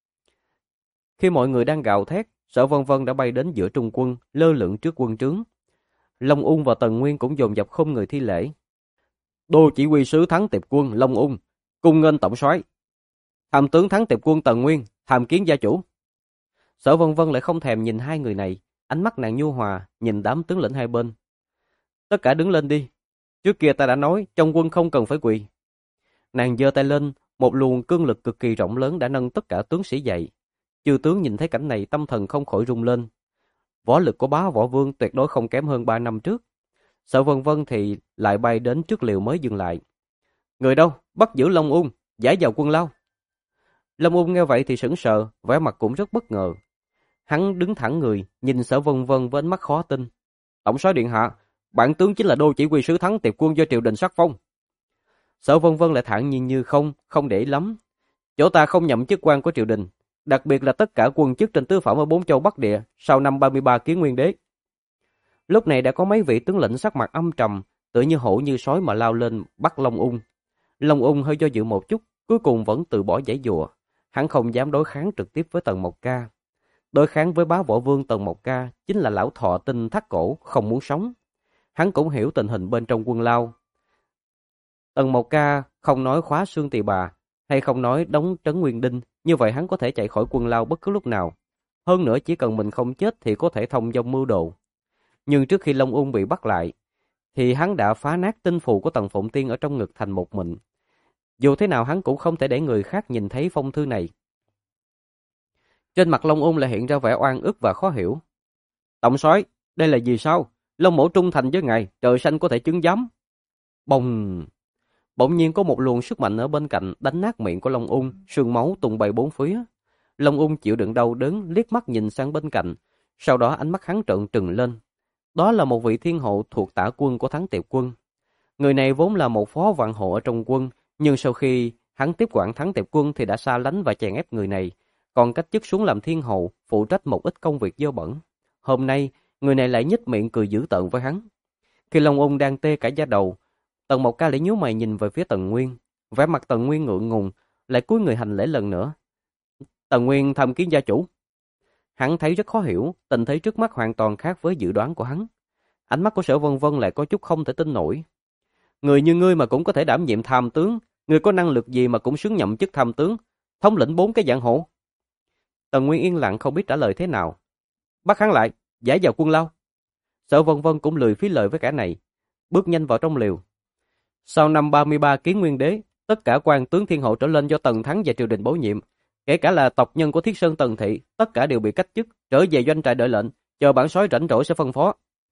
S1: Khi mọi người đang gào thét, Sở Vân Vân đã bay đến giữa trung quân, lơ lửng trước quân trướng. Long Ung và Tần Nguyên cũng dồn dập không người thi lễ. Đô chỉ huy sứ Thắng Tiệp Quân Long Ung, cung nghênh tổng soái. Tham tướng Thắng Tiệp Quân Tần Nguyên, tham kiến gia chủ. Sở Vân Vân lại không thèm nhìn hai người này, ánh mắt nàng nhu hòa, nhìn đám tướng lĩnh hai bên. Tất cả đứng lên đi. Trước kia ta đã nói, trong quân không cần phải quỳ. Nàng giơ tay lên, một luồng cương lực cực kỳ rộng lớn đã nâng tất cả tướng sĩ dậy. Chư tướng nhìn thấy cảnh này tâm thần không khỏi rung lên. Võ lực của bá võ vương tuyệt đối không kém hơn 3 năm trước. Sở Vân Vân thì lại bay đến trước liều mới dừng lại. Người đâu? Bắt giữ Long Ung, giải vào quân lao. Long Ung nghe vậy thì sững sờ, vẻ mặt cũng rất bất ngờ. Hắn đứng thẳng người, nhìn Sở Vân Vân với ánh mắt khó tin. Tổng soái điện hạ, bản tướng chính là đô chỉ huy sứ Thắng Tiệp Quân do triều đình sắc phong. Sở Vân Vân lại thản nhiên như không để ý lắm. Chỗ ta không nhậm chức quan của triều đình, đặc biệt là tất cả quân chức trên tứ phẩm ở 4 châu Bắc Địa sau năm 33 Kiến Nguyên Đế. Lúc này đã có mấy vị tướng lĩnh sắc mặt âm trầm, tựa như hổ như sói mà lao lên bắt Long Ung. Long Ung hơi do dự một chút, cuối cùng vẫn từ bỏ giãy giụa. Hắn không dám đối kháng trực tiếp với Tần Mộc Ca. Đối kháng với bá võ vương Tần Mộc Ca chính là lão thọ tinh thắt cổ, không muốn sống. Hắn cũng hiểu tình hình bên trong quân lao. Tần Mộc Ca không nói khóa xương tỳ bà, hay không nói đóng trấn Nguyên Đinh, như vậy hắn có thể chạy khỏi quân lao bất cứ lúc nào. Hơn nữa chỉ cần mình không chết thì có thể thông dong mưu đồ. Nhưng trước khi Long Ung bị bắt lại, thì hắn đã phá nát tinh phù của Tần Phụng Tiên ở trong ngực thành một mịn. Dù thế nào hắn cũng không thể để người khác nhìn thấy phong thư này. Trên mặt Long Ung lại hiện ra vẻ oan ức và khó hiểu. Tổng soái, đây là gì sao? Long mổ trung thành với ngài, trời xanh có thể chứng giám. Bồng! Bỗng nhiên có một luồng sức mạnh ở bên cạnh đánh nát miệng của Long Ung, sương máu tung bay bốn phía. Long Ung chịu đựng đau đớn, liếc mắt nhìn sang bên cạnh, sau đó ánh mắt hắn trợn trừng lên. Đó là một vị thiên hộ thuộc tả quân của Thắng Tiệp Quân. Người này vốn là một phó vạn hộ ở trong quân, nhưng sau khi hắn tiếp quản Thắng Tiệp Quân thì đã xa lánh và chèn ép người này, còn cách chức xuống làm thiên hộ, phụ trách một ít công việc dơ bẩn. Hôm nay, người này lại nhếch miệng cười dữ tợn với hắn. Khi Long Ung đang tê cả da đầu, Tần Mộc Ca lại nhíu mày nhìn về phía Tần Nguyên, vẻ mặt Tần Nguyên ngượng ngùng, lại cúi người hành lễ lần nữa. Tần Nguyên tham kiến gia chủ. Hắn thấy rất khó hiểu, tình thế trước mắt hoàn toàn khác với dự đoán của hắn. Ánh mắt của Sở Vân Vân lại có chút không thể tin nổi. Người như ngươi mà cũng có thể đảm nhiệm tham tướng, ngươi có năng lực gì mà cũng xứng nhậm chức tham tướng, thống lĩnh 4 cái dạng hộ. Tần Nguyên yên lặng không biết trả lời thế nào. Bắt hắn lại, giải vào quân lao. Sở Vân Vân cũng lười phí lời với kẻ này, bước nhanh vào trong liều. Sau năm 33 Kiến Nguyên Đế, tất cả quan tướng thiên hộ trở lên do Tần Thắng và triều đình bổ nhiệm, kể cả là tộc nhân của Thiết Sơn Tần Thị, tất cả đều bị cách chức, trở về doanh trại đợi lệnh, chờ bản soái rảnh rỗi sẽ phân phó.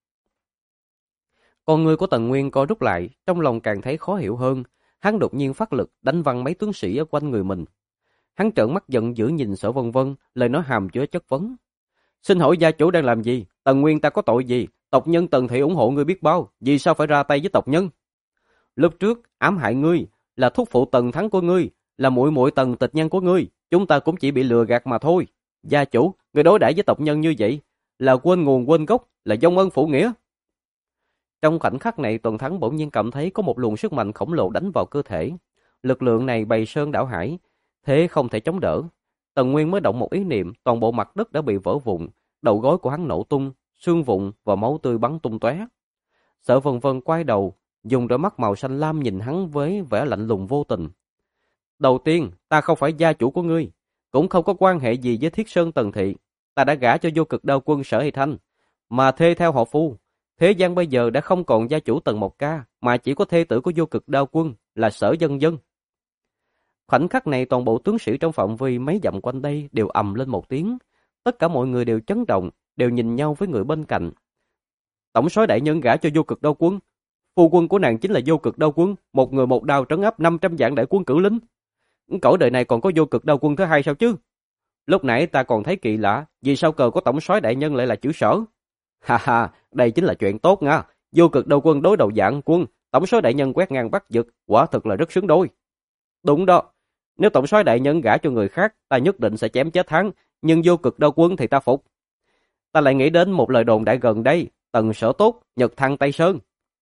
S1: Con người của Tần Nguyên co rút lại, trong lòng càng thấy khó hiểu hơn, hắn đột nhiên phát lực đánh văng mấy tướng sĩ ở quanh người mình. Hắn trợn mắt giận dữ nhìn Sở Vân Vân, lời nói hàm chứa chất vấn. Xin hỏi gia chủ đang làm gì? Tần Nguyên ta có tội gì? Tộc nhân Tần thị ủng hộ ngươi biết bao, vì sao phải ra tay với tộc nhân? Lúc trước ám hại ngươi là thúc phụ Tần Thắng của ngươi, là muội muội Tần Tịch Nhân của ngươi, chúng ta cũng chỉ bị lừa gạt mà thôi. Gia chủ, ngươi đối đãi với tộc nhân như vậy là quên nguồn quên gốc, là vong ân phụ nghĩa. Trong khoảnh khắc này, Tần Thắng bỗng nhiên cảm thấy có một luồng sức mạnh khổng lồ đánh vào cơ thể. Lực lượng này bày sơn đảo hải, thế không thể chống đỡ. Tần Nguyên mới động một ý niệm, toàn bộ mặt đất đã bị vỡ vụn, đầu gối của hắn nổ tung, xương vụn và máu tươi bắn tung tóe. Sở Vân Vân quay đầu, dùng đôi mắt màu xanh lam nhìn hắn với vẻ lạnh lùng vô tình. Đầu tiên, ta không phải gia chủ của ngươi, cũng không có quan hệ gì với Thiết Sơn Tần thị. Ta đã gả cho Vô Cực Đao Quân Sở Hy Thanh, mà thê theo họ Phu. Thế gian bây giờ đã không còn gia chủ Tần Mộc Ca, mà chỉ có thê tử của Vô Cực Đao Quân là Sở Dân Dân. Khoảnh khắc này, toàn bộ tướng sĩ trong phạm vi mấy dặm quanh đây đều ầm lên một tiếng. Tất cả mọi người đều chấn động, đều nhìn nhau với người bên cạnh. Tổng soái đại nhân gả cho Vô Cực Đao Quân. Phu quân của nàng chính là Vô Cực Đao Quân, một người một đao trấn áp 500 vạn đại quân cử lính. Cõi đời này còn có Vô Cực Đao Quân thứ hai sao chứ? Lúc nãy ta còn thấy kỳ lạ, vì sao cờ của tổng soái đại nhân lại là chữ Sở? Ha ha, đây chính là chuyện tốt nha. Vô Cực Đao Quân đối đầu Dạng Quân, tổng soái đại nhân quét ngang Bắc Vực, quả thực là rất xứng đôi. Đúng đó, nếu tổng soái đại nhân gả cho người khác, ta nhất định sẽ chém chết hắn, nhưng Vô Cực Đao Quân thì ta phục. Ta lại nghĩ đến một lời đồn đại gần đây, Tần Sở Tốt, Nhật Thăng Tây Sơn.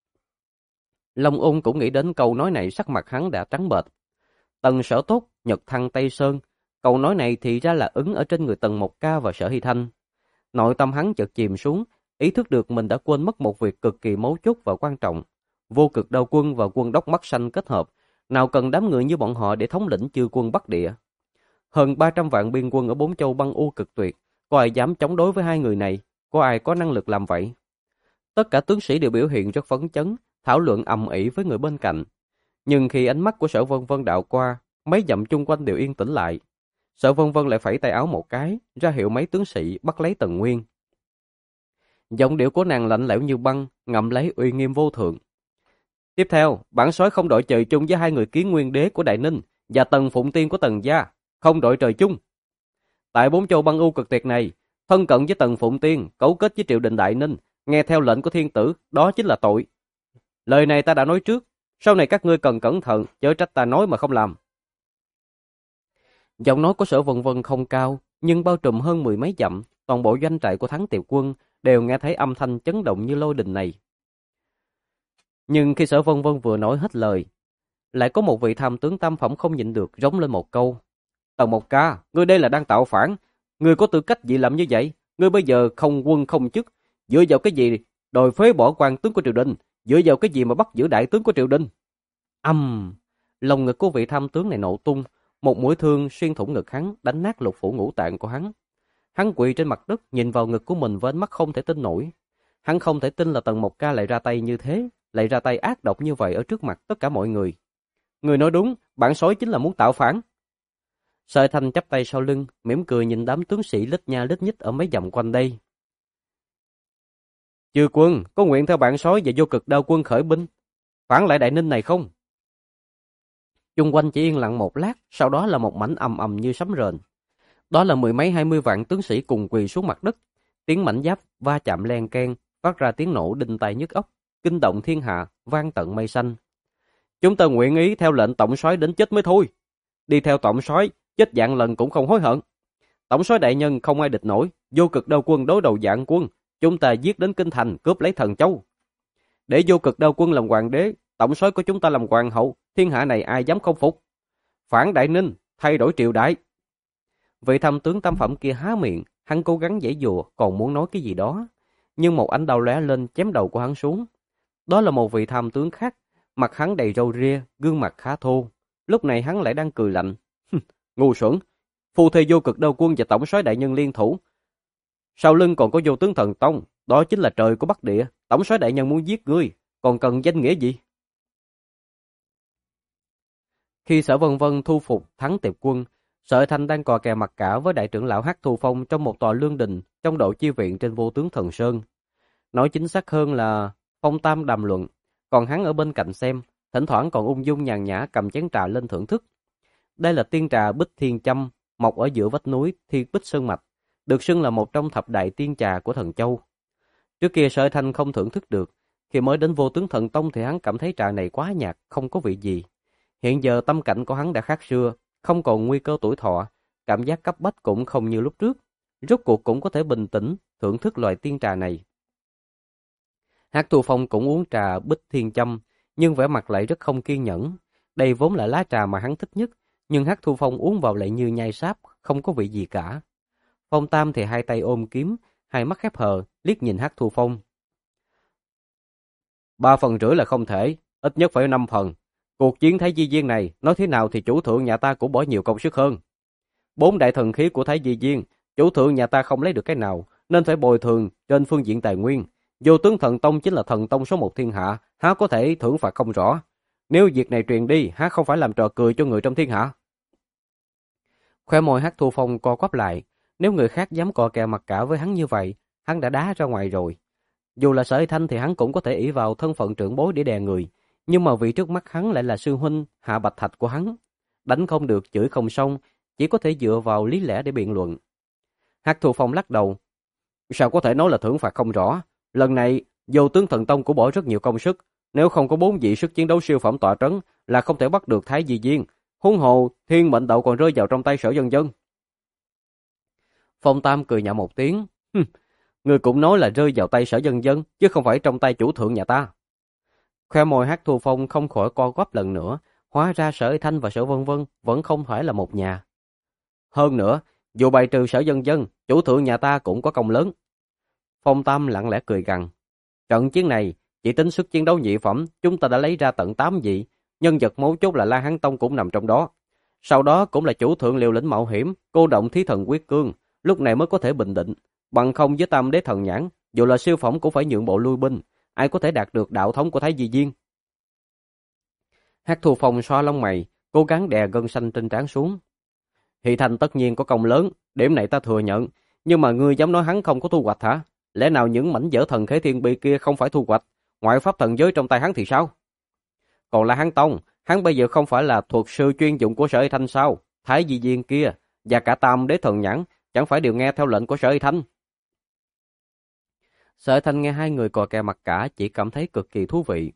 S1: Long Ung cũng nghĩ đến câu nói này, sắc mặt hắn đã trắng bệch. Tần Sở Tốt, Nhật Thăng Tây Sơn, câu nói này thì ra là ứng ở trên người Tần Mộc Ca và Sở Hy Thanh. Nội tâm hắn chợt chìm xuống, ý thức được mình đã quên mất một việc cực kỳ mấu chốt và quan trọng. Vô Cực Đao Quân và Quân Đốc Mắt Xanh kết hợp, nào cần đám người như bọn họ để thống lĩnh chư quân Bắc Địa. Hơn 300 vạn biên quân ở bốn châu băng u cực tuyệt, có ai dám chống đối với hai người này, có ai có năng lực làm vậy? Tất cả tướng sĩ đều biểu hiện rất phấn chấn, thảo luận ầm ĩ với người bên cạnh. Nhưng khi ánh mắt của Sở Vân Vân đạo qua, mấy dặm chung quanh đều yên tĩnh lại. Sở Vân Vân lại phẩy tay áo một cái, ra hiệu mấy tướng sĩ bắt lấy Tần Nguyên. Giọng điệu của nàng lạnh lẽo như băng, ngậm lấy uy nghiêm vô thượng. Tiếp theo, bản soái không đội trời chung với hai người Kiến Nguyên Đế của Đại Ninh và Tần Phụng Tiên của Tần gia, không đội trời chung. Tại bốn châu băng u cực tuyệt này, thân cận với Tần Phụng Tiên, cấu kết với triều đình Đại Ninh, nghe theo lệnh của thiên tử, đó chính là tội. Lời này ta đã nói trước, sau này các ngươi cần cẩn thận, chớ trách ta nói mà không làm. Giọng nói của Sở Vân Vân không cao, nhưng bao trùm hơn mười mấy dặm, toàn bộ doanh trại của Thắng Tiệp Quân đều nghe thấy âm thanh chấn động như lôi đình này. Nhưng khi Sở Vân Vân vừa nói hết lời, lại có một vị tham tướng tam phẩm không nhịn được rống lên một câu. Tần Mộc Ca, ngươi đây là đang tạo phản, ngươi có tư cách gì làm như vậy? Ngươi bây giờ không quân không chức, dựa vào cái gì đòi phế bỏ quan tướng của triều đình, dựa vào cái gì mà bắt giữ đại tướng của triều đình? Lòng ngực của vị tham tướng này nổ tung, một mũi thương xuyên thủng ngực hắn, đánh nát lục phủ ngũ tạng của hắn. Hắn quỳ trên mặt đất, nhìn vào ngực của mình với ánh mắt không thể tin nổi. Hắn không thể tin là Tần Mộc Ca lại ra tay như thế, lại ra tay ác độc như vậy ở trước mặt tất cả mọi người. Người nói đúng, bản soái chính là muốn tạo phản. Sở Thanh chắp tay sau lưng, mỉm cười nhìn đám tướng sĩ lít nha lít nhít ở mấy dặm quanh đây. Chư quân, có nguyện theo bản soái và Vô Cực Đao Quân khởi binh, phản lại Đại Ninh này không? Chung quanh chỉ yên lặng một lát, sau đó là một mảnh ầm ầm như sấm rền. Đó là mười mấy 20 vạn tướng sĩ cùng quỳ xuống mặt đất, tiếng mảnh giáp va chạm len keng, phát ra tiếng nổ đinh tai nhức óc, kinh động thiên hạ, vang tận mây xanh. Chúng ta nguyện ý theo lệnh tổng soái đến chết mới thôi. Đi theo tổng soái, chết vạn lần cũng không hối hận. Tổng soái đại nhân không ai địch nổi, Vô Cực Đao Quân đối đầu Dạng Quân, chúng ta giết đến kinh thành cướp lấy Thần Châu. Để Vô Cực Đao Quân làm hoàng đế, tổng soái của chúng ta làm hoàng hậu, thiên hạ này ai dám không phục? Phản Đại Ninh, thay đổi triều đại. Vị tham tướng tam phẩm kia há miệng, hắn cố gắng giãy giụa, còn muốn nói cái gì đó, nhưng một ánh đao lóe lên chém đầu của hắn xuống. Đó là một vị tham tướng khác, mặt hắn đầy râu ria, gương mặt khá thô. Lúc này hắn lại đang cười lạnh. Ngu xuẩn, phu thê Vô Cực Đao Quân và tổng soái đại nhân liên thủ. Sau lưng còn có Vô Tướng Thần Tông, đó chính là trời của Bắc Địa. Tổng soái đại nhân muốn giết ngươi, còn cần danh nghĩa gì? Khi Sở Vân Vân thu phục Thắng Tiệp Quân, Sở Thanh đang cò kè mặt cả với đại trưởng lão Hắc Thu Phong trong một tòa lương đình trong đội chi viện trên Vô Tướng Thần Sơn. Nói chính xác hơn là Phong Tam đàm luận, còn hắn ở bên cạnh xem, thỉnh thoảng còn ung dung nhàn nhã cầm chén trà lên thưởng thức. Đây là tiên trà Bích Thiên Châm, mọc ở giữa vách núi Thiên Bích Sơn Mạch, được xưng là một trong thập đại tiên trà của Thần Châu. Trước kia Sở Thanh không thưởng thức được, khi mới đến Vô Tướng Thần Tông thì hắn cảm thấy trà này quá nhạt, không có vị gì. Hiện giờ tâm cảnh của hắn đã khác xưa, không còn nguy cơ tuổi thọ, cảm giác cấp bách cũng không như lúc trước. Rốt cuộc cũng có thể bình tĩnh, thưởng thức loại tiên trà này. Hắc Thu Phong cũng uống trà Bích Thiên Châm, nhưng vẻ mặt lại rất không kiên nhẫn. Đây vốn là lá trà mà hắn thích nhất, nhưng Hắc Thu Phong uống vào lại như nhai sáp, không có vị gì cả. Phong Tam thì hai tay ôm kiếm, hai mắt khép hờ, liếc nhìn Hắc Thu Phong. 3,5 phần là không thể, ít nhất phải 5 phần. Cuộc chiến Thái Di Viên này, nói thế nào thì chủ thượng nhà ta cũng bỏ nhiều công sức hơn. 4 đại thần khí của Thái Di Viên, chủ thượng nhà ta không lấy được cái nào, nên phải bồi thường trên phương diện tài nguyên. Vô Tướng Thần Tông chính là thần tông số 1 thiên hạ, há có thể thưởng phạt không rõ. Nếu việc này truyền đi, há không phải làm trò cười cho người trong thiên hạ. Khoe môi Hắc Thu Phong co quắp lại, nếu người khác dám cò kè mặt cả với hắn như vậy, hắn đã đá ra ngoài rồi. Dù là Sở Thanh thì hắn cũng có thể ỷ vào thân phận trưởng bối để đè người, nhưng mà vị trước mắt hắn lại là sư huynh Hạ Bạch Thạch của hắn. Đánh không được, chửi không xong, chỉ có thể dựa vào lý lẽ để biện luận. Hắc Thu Phong lắc đầu. Sao có thể nói là thưởng phạt không rõ? Lần này, Vô Tướng Thần Tông cũng bỏ rất nhiều công sức. Nếu không có 4 vị sức chiến đấu siêu phẩm tọa trấn là không thể bắt được Thái Di Viên. Huống hồ, thiên mệnh đậu còn rơi vào trong tay Sở Dân Dân. Phong Tam cười nhạo một tiếng. Người cũng nói là rơi vào tay Sở Dân Dân, chứ không phải trong tay chủ thượng nhà ta. Khoe môi Hắc Thu Phong không khỏi co quắp lần nữa. Hóa ra Sở Thanh và Sở Vân Vân vẫn không phải là một nhà. Hơn nữa, dù bài trừ Sở Dân Dân, chủ thượng nhà ta cũng có công lớn. Phong Tam lặng lẽ cười gằn. Trận chiến này, chỉ tính sức chiến đấu nhị phẩm, chúng ta đã lấy ra tận 8 vị. Nhân vật mấu chốt là La Hán Tông cũng nằm trong đó. Sau đó cũng là chủ thượng liều lĩnh mạo hiểm, cô động thí thần quyết cương, lúc này mới có thể bình định. Bằng không với Tam Đế Thần Nhãn, dù là siêu phẩm cũng phải nhượng bộ lui binh. Ai có thể đạt được đạo thống của Thái Di Viên? Hắc Thu Phong xoa lông mày, cố gắng đè gân xanh trên trán xuống. Hy Thành tất nhiên có công lớn, điểm này ta thừa nhận. Nhưng mà ngươi dám nói hắn không có thu hoạch hả? Lẽ nào những mảnh vỡ thần khế thiên bi kia không phải thu hoạch? Ngoại pháp thần giới trong tay hắn thì sao? Còn là hắn Tông, hắn bây giờ không phải là thuộc sư chuyên dụng của Sở Y Thanh sao? Thái Di Viên kia và cả Tam Đế Thần Nhãn chẳng phải đều nghe theo lệnh của Sở Y Thanh? Sở Y Thanh nghe hai người cò kè mặt cả chỉ cảm thấy cực kỳ thú vị.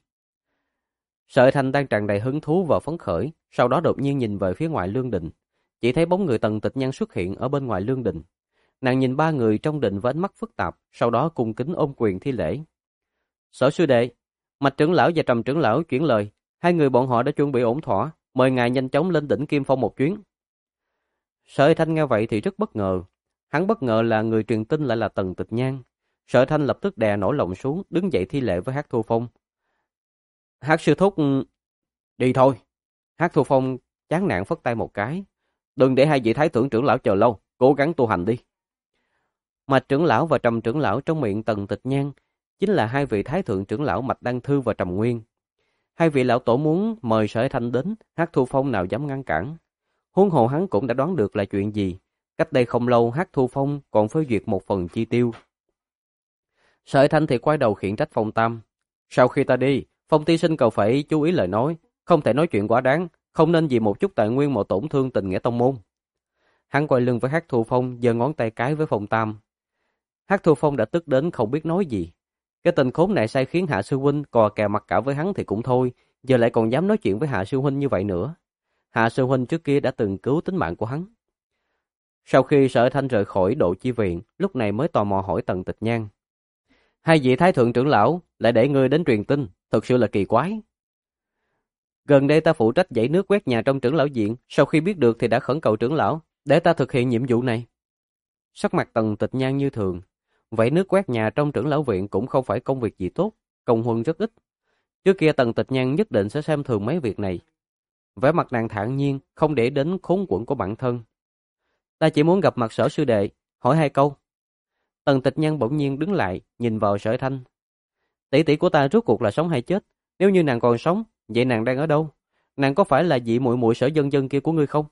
S1: Sở Y Thanh đang tràn đầy hứng thú và phấn khởi, sau đó đột nhiên nhìn về phía ngoài lương đình, chỉ thấy bóng người Tần Tịch Nhan xuất hiện ở bên ngoài lương đình. Nàng nhìn ba người trong đình với ánh mắt phức tạp, sau đó cung kính ôm quyền thi lễ. Sở sư đệ, Mạch trưởng lão và Trầm trưởng lão chuyển lời, hai người bọn họ đã chuẩn bị ổn thỏa, mời ngài nhanh chóng lên đỉnh Kim Phong một chuyến. Sở Thanh nghe vậy thì rất bất ngờ. Hắn bất ngờ là người truyền tin lại là Tần Tịch Nhan. Sở Thanh lập tức đè nổi lòng xuống, đứng dậy thi lễ với Hắc Thu Phong. Hắc sư thúc, đi thôi. Hắc Thu Phong chán nản phất tay một cái. Đừng để hai vị thái thượng trưởng lão chờ lâu, cố gắng tu hành đi. Mạch trưởng lão và Trầm trưởng lão trong miệng Tần Tịch Nhan chính là hai vị thái thượng trưởng lão Mạch Đăng Thư và Trầm Nguyên. Hai vị lão tổ muốn mời Sở Thanh đến, Hắc Thu Phong nào dám ngăn cản. Huống hồ hắn cũng đã đoán được là chuyện gì. Cách đây không lâu Hắc Thu Phong còn phê duyệt một phần chi tiêu. Sở Thanh thì quay đầu khiển trách Phong Tam. Sau khi ta đi, Phong tiên sinh cầu phải chú ý lời nói, không thể nói chuyện quá đáng, không nên vì một chút tài nguyên mà tổn thương tình nghĩa tông môn. Hắn quay lưng với Hắc Thu Phong, giơ ngón tay cái với Phong Tam. Hắc Thu Phong đã tức đến không biết nói gì. Cái tên khốn này sai khiến Hạ sư huynh cò kè mặt cả với hắn thì cũng thôi, giờ lại còn dám nói chuyện với Hạ sư huynh như vậy nữa. Hạ sư huynh trước kia đã từng cứu tính mạng của hắn. Sau khi Sở Thanh rời khỏi Độ Chi Viện, lúc này mới tò mò hỏi Tần Tịch Nhan. Hai vị thái thượng trưởng lão lại để ngươi đến truyền tin, thật sự là kỳ quái. Gần đây ta phụ trách dãy nước quét nhà trong trưởng lão viện, sau khi biết được thì đã khẩn cầu trưởng lão để ta thực hiện nhiệm vụ này. Sắc mặt Tần Tịch Nhan như thường, vậy nước quét nhà trong trưởng lão viện cũng không phải công việc gì tốt, công huân rất ít. Trước kia Tần Tịch Nhan nhất định sẽ xem thường mấy việc này. Vẻ mặt nàng thản nhiên, không để đến khốn quẫn của bản thân. Ta chỉ muốn gặp mặt Sở sư đệ, hỏi hai câu. Tần Tịch Nhan bỗng nhiên đứng lại, nhìn vào Sở Thanh. Tỷ tỷ của ta rốt cuộc là sống hay chết? Nếu như nàng còn sống, vậy nàng đang ở đâu? Nàng có phải là vị muội muội Sở Dân Dân kia của ngươi không?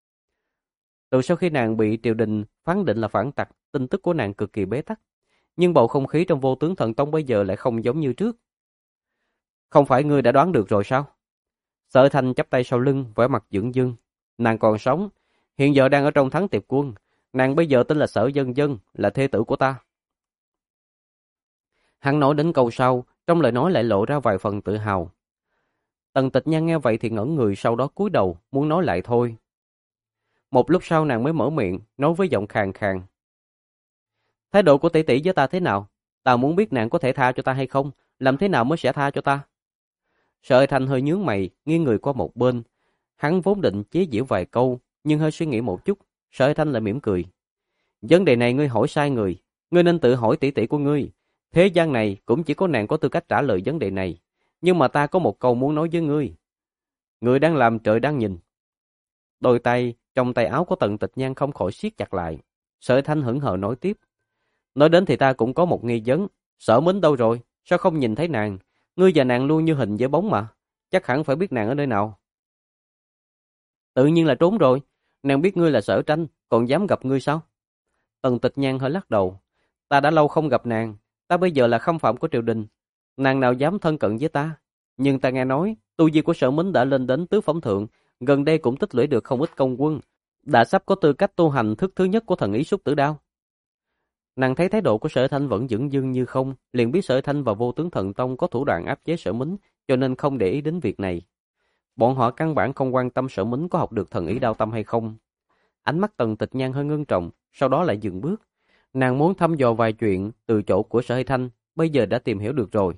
S1: Từ sau khi nàng bị triều đình phán định là phản tặc, tin tức của nàng cực kỳ bế tắc. Nhưng bầu không khí trong Vô Tướng Thần Tông bây giờ lại không giống như trước. Không phải ngươi đã đoán được rồi sao? Sở Thanh chắp tay sau lưng, vẻ mặt dửng dưng. Nàng còn sống, hiện giờ đang ở trong Thắng Tiệp Quân. Nàng bây giờ tên là Sở Dân Dân, là thê tử của ta. Hắn nói đến câu sau, trong lời nói lại lộ ra vài phần tự hào. Tần Tịch Nhan nghe vậy thì ngẩn người, sau đó cúi đầu, muốn nói lại thôi. Một lúc sau nàng mới mở miệng, nói với giọng khàn khàn. Thái độ của tỷ tỷ với ta thế nào? Ta muốn biết nàng có thể tha cho ta hay không, làm thế nào mới sẽ tha cho ta? Sở Thanh hơi nhướng mày, nghiêng người qua một bên. Hắn vốn định chế giễu vài câu, nhưng hơi suy nghĩ một chút, Sở Thanh lại mỉm cười. Vấn đề này ngươi hỏi sai người, ngươi nên tự hỏi tỷ tỷ của ngươi. Thế gian này cũng chỉ có nàng có tư cách trả lời vấn đề này. Nhưng mà ta có một câu muốn nói với ngươi. Ngươi đang làm trời đang nhìn. Đôi tay trong tay áo của Tần Tịch Nhan không khỏi siết chặt lại. Sở Thanh hững hờ nói tiếp. Nói đến thì ta cũng có một nghi vấn. Sở Mính đâu rồi? Sao không nhìn thấy nàng? Ngươi và nàng luôn như hình với bóng mà. Chắc hẳn phải biết nàng ở nơi nào. Tự nhiên là trốn rồi. Nàng biết ngươi là Sở Tranh, còn dám gặp ngươi sao? Tần Tịch Nhan hơi lắc đầu. Ta đã lâu không gặp nàng. Ta bây giờ là khâm phạm của triều đình. Nàng nào dám thân cận với ta? Nhưng ta nghe nói, tu vi của Sở Mính đã lên đến tứ phẩm thượng. Gần đây cũng tích lũy được không ít công quân. Đã sắp có tư cách tu hành thức thứ nhất của thần ý Xúc Tử Đao. Nàng thấy thái độ của Sở Thanh vẫn dửng dưng như không, liền biết Sở Thanh và Vô Tướng Thần Tông có thủ đoạn áp chế Sở Mính, cho nên không để ý đến việc này. Bọn họ căn bản không quan tâm Sở Mính có học được thần ý đao tâm hay không. Ánh mắt Tần Tịch Nhan hơi ngưng trọng, sau đó lại dừng bước. Nàng muốn thăm dò vài chuyện từ chỗ của Sở Thanh, bây giờ đã tìm hiểu được rồi.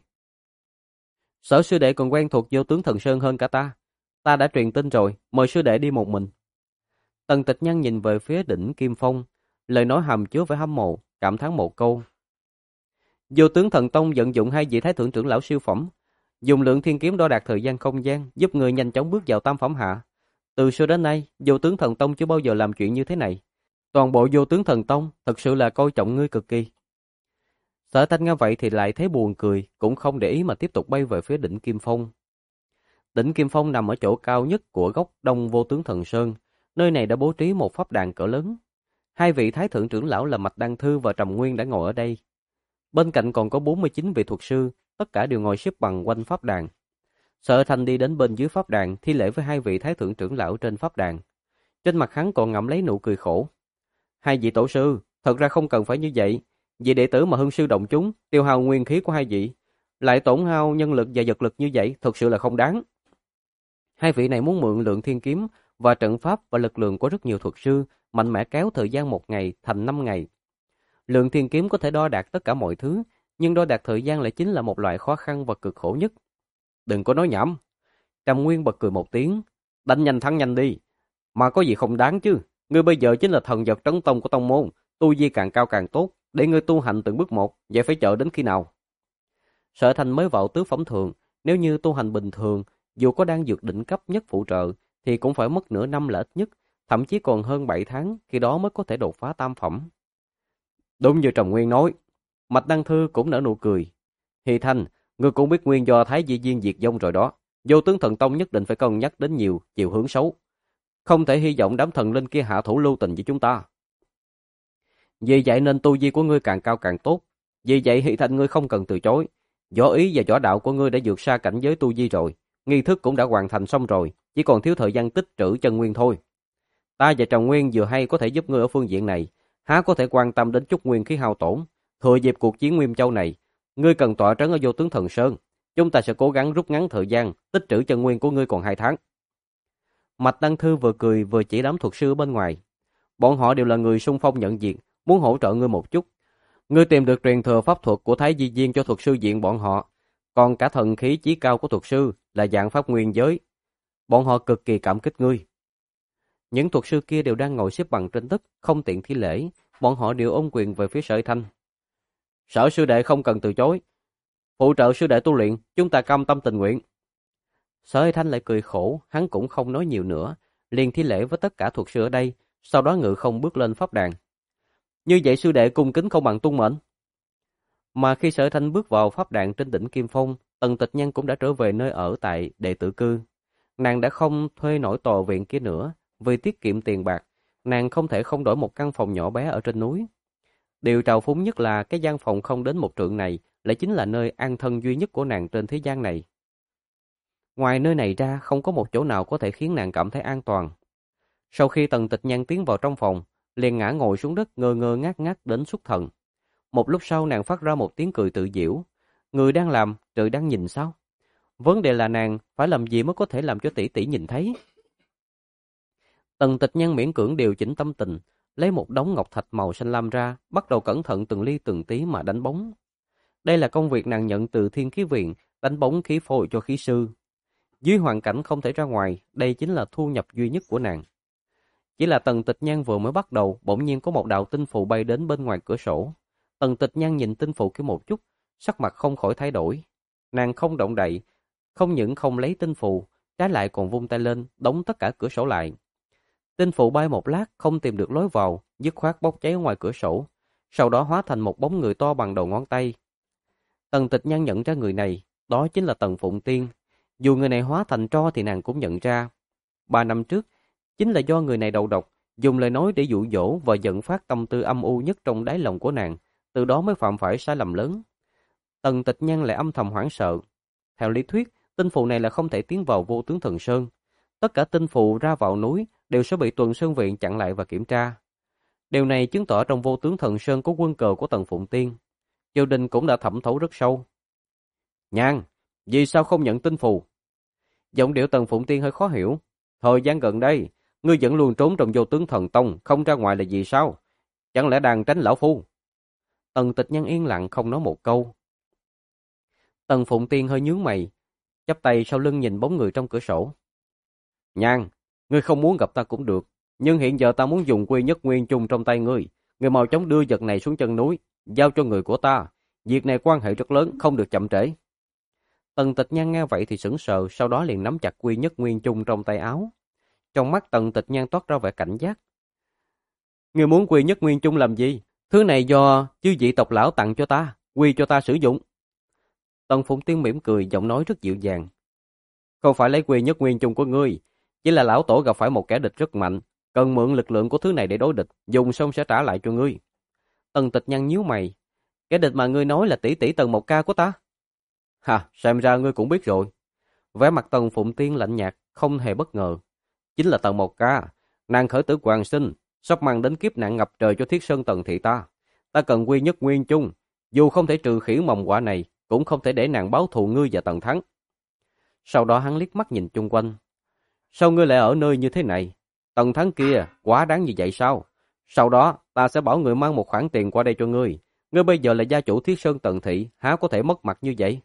S1: Sở sư đệ còn quen thuộc Vô Tướng Thần Sơn hơn cả ta. Ta đã truyền tin rồi, mời sư đệ đi một mình. Tần Tịch Nhan nhìn về phía đỉnh Kim Phong, lời nói hàm chứa vẻ hâm mộ, cảm thán một câu. Vô Tướng Thần Tông vận dụng hai vị thái thượng trưởng lão siêu phẩm, dùng lượng thiên kiếm đo đạc thời gian không gian, giúp người nhanh chóng bước vào tam phẩm hạ. Từ xưa đến nay, Vô Tướng Thần Tông chưa bao giờ làm chuyện như thế này. Toàn bộ Vô Tướng Thần Tông thật sự là coi trọng ngươi cực kỳ. Sở Thanh nghe vậy thì lại thấy buồn cười, cũng không để ý mà tiếp tục bay về phía đỉnh Kim Phong. Đỉnh Kim Phong nằm ở chỗ cao nhất của góc đông Vô Tướng Thần Sơn, nơi này đã bố trí một pháp đàn cỡ lớn. Hai vị thái thượng trưởng lão là Mạch Đăng Thư và Trầm Nguyên đã ngồi ở đây. Bên cạnh còn có 49 vị thuật sư, tất cả đều ngồi xếp bằng quanh pháp đàn. Sở Thanh đi đến bên dưới pháp đàn, thi lễ với hai vị thái thượng trưởng lão trên pháp đàn. Trên mặt hắn còn ngậm lấy nụ cười khổ. Hai vị tổ sư, thật ra không cần phải như vậy. Vì đệ tử mà hưng sư động chúng, tiêu hao nguyên khí của hai vị, lại tổn hao nhân lực và vật lực như vậy, thật sự là không đáng. Hai vị này muốn mượn lượng thiên kiếm và trận pháp và lực lượng của rất nhiều thuật sư, mạnh mẽ kéo thời gian 1 ngày thành 5 ngày. Lượng thiên kiếm có thể đo đạc tất cả mọi thứ, nhưng đo đạc thời gian lại chính là một loại khó khăn và cực khổ nhất. Đừng có nói nhảm. Trầm Nguyên bật cười một tiếng. Đánh nhanh thắng nhanh đi. Mà có gì không đáng chứ. Ngươi bây giờ chính là thần vật trấn tông của tông môn. Tu vi càng cao càng tốt. Để ngươi tu hành từng bước một. Vậy phải chờ đến khi nào? Sở Thành mới vào tứ phẩm thượng. Nếu như tu hành bình thường, dù có đang dược đỉnh cấp nhất phụ trợ, thì cũng phải mất nửa năm là ít nhất. Thậm chí còn hơn 7 tháng, khi đó mới có thể đột phá tam phẩm. Đúng như Trầm Nguyên nói. Mạch Đăng Thư cũng nở nụ cười. Hy Thanh, ngươi cũng biết nguyên do Thái Di Viên diệt vong rồi đó. Vô Tướng Thần Tông nhất định phải cân nhắc đến nhiều chiều hướng xấu. Không thể hy vọng đám thần linh kia hạ thủ lưu tình với chúng ta. Vì vậy nên tu vi của ngươi càng cao càng tốt. Vì vậy Hy Thanh ngươi không cần từ chối. Võ ý và võ đạo của ngươi đã vượt xa cảnh giới tu vi rồi. Nghi thức cũng đã hoàn thành xong rồi. Chỉ còn thiếu thời gian tích trữ chân nguyên thôi. Ta và Trần Nguyên vừa hay có thể giúp ngươi ở phương diện này. Há có thể quan tâm đến chút nguyên khí hao tổn. Thừa dịp cuộc chiến Nguyên Châu này, ngươi cần tọa trấn ở Vô Tướng Thần Sơn. Chúng ta sẽ cố gắng rút ngắn thời gian, tích trữ chân nguyên của ngươi còn 2 tháng. Mạch Đăng Thư vừa cười vừa chỉ đám thuật sư bên ngoài. Bọn họ đều là người xung phong nhận việc, muốn hỗ trợ ngươi một chút. Ngươi tìm được truyền thừa pháp thuật của Thái Di Viên cho thuật sư viện bọn họ. Còn cả thần khí chí cao của thuật sư là dạng pháp nguyên giới. Bọn họ cực kỳ cảm kích ngươi. Những thuật sư kia đều đang ngồi xếp bằng trên đất, không tiện thi lễ. Bọn họ đều ôm quyền về phía Sở Thanh. Sở sư đệ không cần từ chối. Phụ trợ sư đệ tu luyện, chúng ta cam tâm tình nguyện. Sở Thanh lại cười khổ, hắn cũng không nói nhiều nữa, liền thi lễ với tất cả thuật sư ở đây, sau đó ngự không bước lên pháp đàn. Như vậy sư đệ cung kính không bằng tuân mệnh. Mà khi Sở Thanh bước vào pháp đàn trên đỉnh Kim Phong, Tần Tịch Nhan cũng đã trở về nơi ở tại đệ tử cư. Nàng đã không thuê nổi tòa viện kia nữa, vì tiết kiệm tiền bạc, nàng không thể không đổi một căn phòng nhỏ bé ở trên núi. Điều trào phúng nhất là cái gian phòng không đến 1 trượng này lại chính là nơi an thân duy nhất của nàng trên thế gian này. Ngoài nơi này ra không có một chỗ nào có thể khiến nàng cảm thấy an toàn. Sau khi Tần Tịch Nhan tiến vào trong phòng, liền ngã ngồi xuống đất ngơ ngơ ngác ngác đến xuất thần. Một lúc sau nàng phát ra một tiếng cười tự giễu, Người đang làm, trời đang nhìn sao? Vấn đề là nàng phải làm gì mới có thể làm cho tỷ tỷ nhìn thấy? Tần Tịch Nhan miễn cưỡng điều chỉnh tâm tình, lấy một đống ngọc thạch màu xanh lam ra, bắt đầu cẩn thận từng ly từng tí mà đánh bóng. Đây là công việc nàng nhận từ Thiên Khí Viện, đánh bóng khí phôi cho khí sư. Dưới hoàn cảnh không thể ra ngoài, đây chính là thu nhập duy nhất của nàng. Chỉ là Tần Tịch Nhan vừa mới bắt đầu, bỗng nhiên có một đạo tinh phù bay đến bên ngoài cửa sổ. Tần Tịch Nhan nhìn tinh phù kia một chút, sắc mặt không khỏi thay đổi. Nàng không động đậy, không những không lấy tinh phù, trái lại còn vung tay lên, đóng tất cả cửa sổ lại. Tinh phù bay một lát, không tìm được lối vào, dứt khoát bốc cháy ở ngoài cửa sổ, sau đó hóa thành một bóng người to bằng đầu ngón tay. Tần Tịch Nhan nhận ra người này, đó chính là Tần Phụng Tiên. Dù người này hóa thành tro thì nàng cũng nhận ra. 3 năm trước, chính là do người này đầu độc, dùng lời nói để dụ dỗ và dẫn phát tâm tư âm u nhất trong đáy lòng của nàng, từ đó mới phạm phải sai lầm lớn. Tần Tịch Nhan lại âm thầm hoảng sợ. Theo lý thuyết, tinh phù này là không thể tiến vào Vô Tướng Thần Sơn. Tất cả tinh phù ra vào núi đều sẽ bị Tuần Sơn Viện chặn lại và kiểm tra. Điều này chứng tỏ trong Vô Tướng Thần Sơn có quân cờ của Tần Phụng Tiên. Triều đình cũng đã thẩm thấu rất sâu. Nhan, vì sao không nhận tinh phù? Giọng điệu Tần Phụng Tiên hơi khó hiểu. Thời gian gần đây, ngươi vẫn luôn trốn trong Vô Tướng Thần Tông, không ra ngoài là vì sao? Chẳng lẽ đang tránh lão phu? Tần Tịch Nhan yên lặng không nói một câu. Tần Phụng Tiên hơi nhướng mày, chắp tay sau lưng nhìn bóng người trong cửa sổ. Nhan, ngươi không muốn gặp ta cũng được, nhưng hiện giờ ta muốn dùng Quy Nhất Nguyên Chung trong tay ngươi. Ngươi mau chóng đưa vật này xuống chân núi, giao cho người của ta. Việc này quan hệ rất lớn, không được chậm trễ. Tần Tịch Nhan nghe vậy thì sững sờ, sau đó liền nắm chặt Quy Nhất Nguyên Chung trong tay áo. Trong mắt Tần Tịch Nhan toát ra vẻ cảnh giác. Ngươi muốn Quy Nhất Nguyên Chung làm gì? Thứ này do chư vị tộc lão tặng cho ta, quy cho ta sử dụng. Tần Phụng Tiên mỉm cười, giọng nói rất dịu dàng. Không phải lấy Quy Nhất Nguyên Chung của ngươi, chỉ là lão tổ gặp phải một kẻ địch rất mạnh, cần mượn lực lượng của thứ này để đối địch, dùng xong sẽ trả lại cho ngươi. Tần Tịch Nhan nhíu mày. Kẻ địch mà ngươi nói là tỷ tỷ Tần Mộc Ca của ta? Hà, xem ra ngươi cũng biết rồi. Vẻ mặt Tần Phụng Tiên lạnh nhạt, không hề bất ngờ. Chính là Tần Mộc Ca, nàng khởi tử hoàng sinh, sắp mang đến kiếp nạn ngập trời cho Thiết Sơn Tần thị ta. Ta cần Quy Nhất Nguyên Chung, dù không thể trừ khử mầm quả này, cũng không thể để nàng báo thù ngươi và Tần Thắng. Sau đó hắn liếc mắt nhìn chung quanh. Sao ngươi lại ở nơi như thế này? Tần Thắng kia quá đáng như vậy sao? Sau đó ta sẽ bảo người mang một khoản tiền qua đây cho ngươi. Ngươi bây giờ là gia chủ Thiết Sơn Tần thị, há có thể mất mặt như vậy?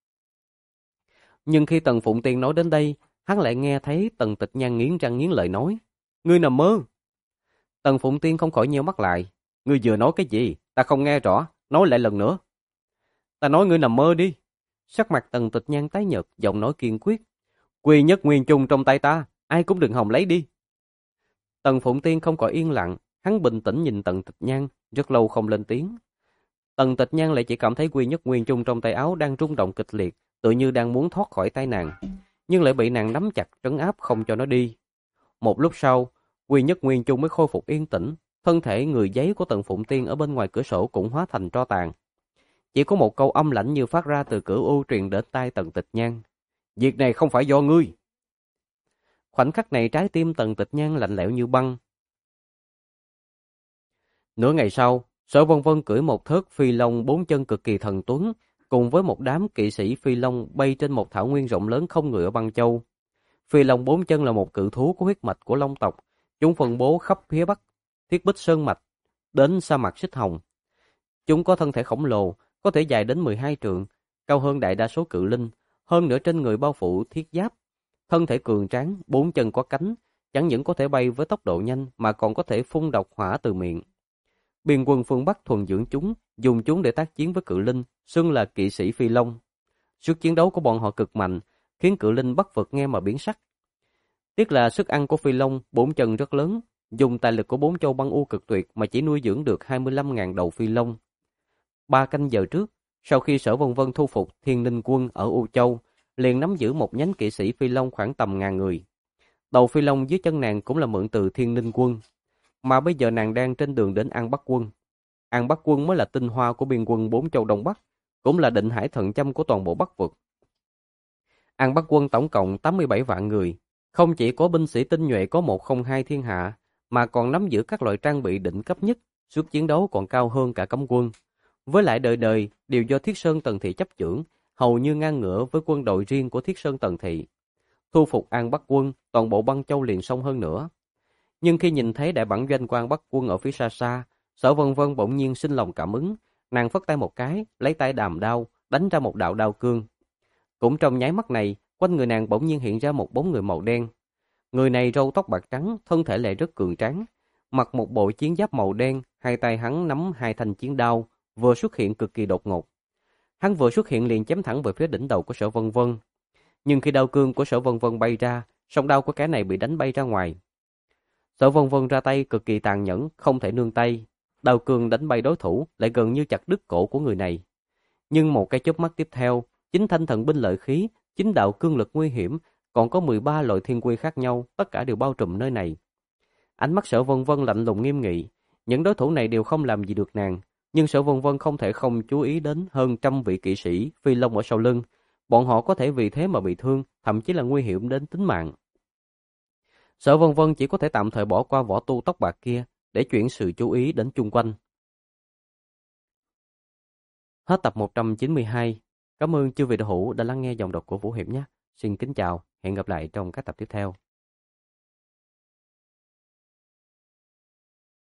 S1: Nhưng khi Tần Phụng Tiên nói đến đây, hắn lại nghe thấy Tần Tịch Nhan nghiến răng nghiến lợi nói. Ngươi nằm mơ. Tần Phụng Tiên không khỏi nheo mắt lại. Ngươi vừa nói cái gì? Ta không nghe rõ. Nói lại lần nữa. Ta nói ngươi nằm mơ đi. Sắc mặt Tần Tịch Nhan tái nhợt, giọng nói kiên quyết. Quy Nhất Nguyên Chung trong tay ta, ai cũng đừng hòng lấy đi. Tần Phụng Tiên không khỏi yên lặng, hắn bình tĩnh nhìn Tần Tịch Nhan, rất lâu không lên tiếng. Tần Tịch Nhan lại chỉ cảm thấy Quy Nhất Nguyên Chung trong tay áo đang rung động kịch liệt, tự như đang muốn thoát khỏi tay nàng, nhưng lại bị nàng nắm chặt trấn áp không cho nó đi. Một lúc sau, Quy Nhất Nguyên Chung mới khôi phục yên tĩnh, thân thể người giấy của Tần Phụng Tiên ở bên ngoài cửa sổ cũng hóa thành tro tàn. Chỉ có một câu âm lãnh như phát ra từ cửa u truyền đến tai Tần Tịch Nhan. Việc này không phải do ngươi. Khoảnh khắc này trái tim Tần Tịch Nhan lạnh lẽo như băng. Nửa ngày sau, Sở Vân Vân cưỡi một thớt phi long 4 chân cực kỳ thần tuấn, cùng với một đám kỵ sĩ phi long bay trên một thảo nguyên rộng lớn không người ở băng châu. Phi long 4 chân là một cự thú có huyết mạch của Long tộc, chúng phân bố khắp phía bắc, Thiết Bích Sơn mạch đến sa mạc Xích Hồng. Chúng có thân thể khổng lồ, có thể dài đến 12 trượng, cao hơn đại đa số cự linh, hơn nữa trên người bao phủ thiết giáp, thân thể cường tráng, 4 chân có cánh, chẳng những có thể bay với tốc độ nhanh mà còn có thể phun độc hỏa từ miệng. Biên quân phương Bắc thuần dưỡng chúng, dùng chúng để tác chiến với cự linh, xưng là kỵ sĩ phi long. Sức chiến đấu của bọn họ cực mạnh, khiến cự linh Bắc vực nghe mà biến sắc. Tiếc là sức ăn của phi long 4 chân rất lớn, dùng tài lực của 4 châu băng u cực tuyệt mà chỉ nuôi dưỡng được 25.000 đầu phi long. 3 canh giờ trước, sau khi Sở Vân Vân thu phục Thiên Ninh quân ở U Châu, liền nắm giữ một nhánh kỵ sĩ phi long khoảng tầm 1000 người. Đầu phi long dưới chân nàng cũng là mượn từ Thiên Ninh quân, mà bây giờ nàng đang trên đường đến An Bắc quân. An Bắc quân mới là tinh hoa của biên quân 4 châu Đông Bắc, cũng là định hải thần châm của toàn bộ Bắc vực. An Bắc quân tổng cộng 87 vạn người, không chỉ có binh sĩ tinh nhuệ có 102 thiên hạ, mà còn nắm giữ các loại trang bị đỉnh cấp nhất, sức chiến đấu còn cao hơn cả cấm quân. Với lại đời đời đều do Thiết Sơn Tần Thị chấp chưởng, hầu như ngang ngửa với quân đội riêng của Thiết Sơn Tần Thị. Thu phục An Bắc quân, toàn bộ Băng Châu liền xông hơn nữa. Nhưng khi nhìn thấy đại bản doanh của An Bắc quân ở phía xa xa, Sở Vân Vân bỗng nhiên sinh lòng cảm ứng, nàng phất tay một cái, lấy tay đàm đao, đánh ra một đạo đao cương. Cũng trong nháy mắt này, quanh người nàng bỗng nhiên hiện ra một bóng người màu đen. Người này râu tóc bạc trắng, thân thể lại rất cường tráng, mặc một bộ chiến giáp màu đen, hai tay hắn nắm hai thanh chiến đao, vừa xuất hiện cực kỳ đột ngột. Hắn vừa xuất hiện liền chém thẳng về phía đỉnh đầu của Sở Vân Vân. Nhưng khi đao cương của Sở Vân Vân bay ra, song đao của kẻ này bị đánh bay ra ngoài. Sở Vân Vân ra tay cực kỳ tàn nhẫn, không thể nương tay. Đao cương đánh bay đối thủ, lại gần như chặt đứt cổ của người này. Nhưng một cái chớp mắt tiếp theo, chính thanh thần binh lợi khí, chính đạo cương lực nguy hiểm, còn có 13 loại thiên quy khác nhau, tất cả đều bao trùm nơi này. Ánh mắt Sở Vân Vân lạnh lùng nghiêm nghị, những đối thủ này đều không làm gì được nàng, nhưng Sở Vân Vân không thể không chú ý đến hơn trăm vị kỵ sĩ phi long ở sau lưng, bọn họ có thể vì thế mà bị thương, thậm chí là nguy hiểm đến tính mạng. Sở Vân Vân chỉ có thể tạm thời bỏ qua võ tu tóc bạc kia, để chuyển sự chú ý đến chung quanh. Hết tập 192. Cảm ơn chư vị đạo hữu đã lắng nghe giọng đọc của Vũ Hiệp nhé. Xin kính chào, hẹn gặp lại trong các tập tiếp theo.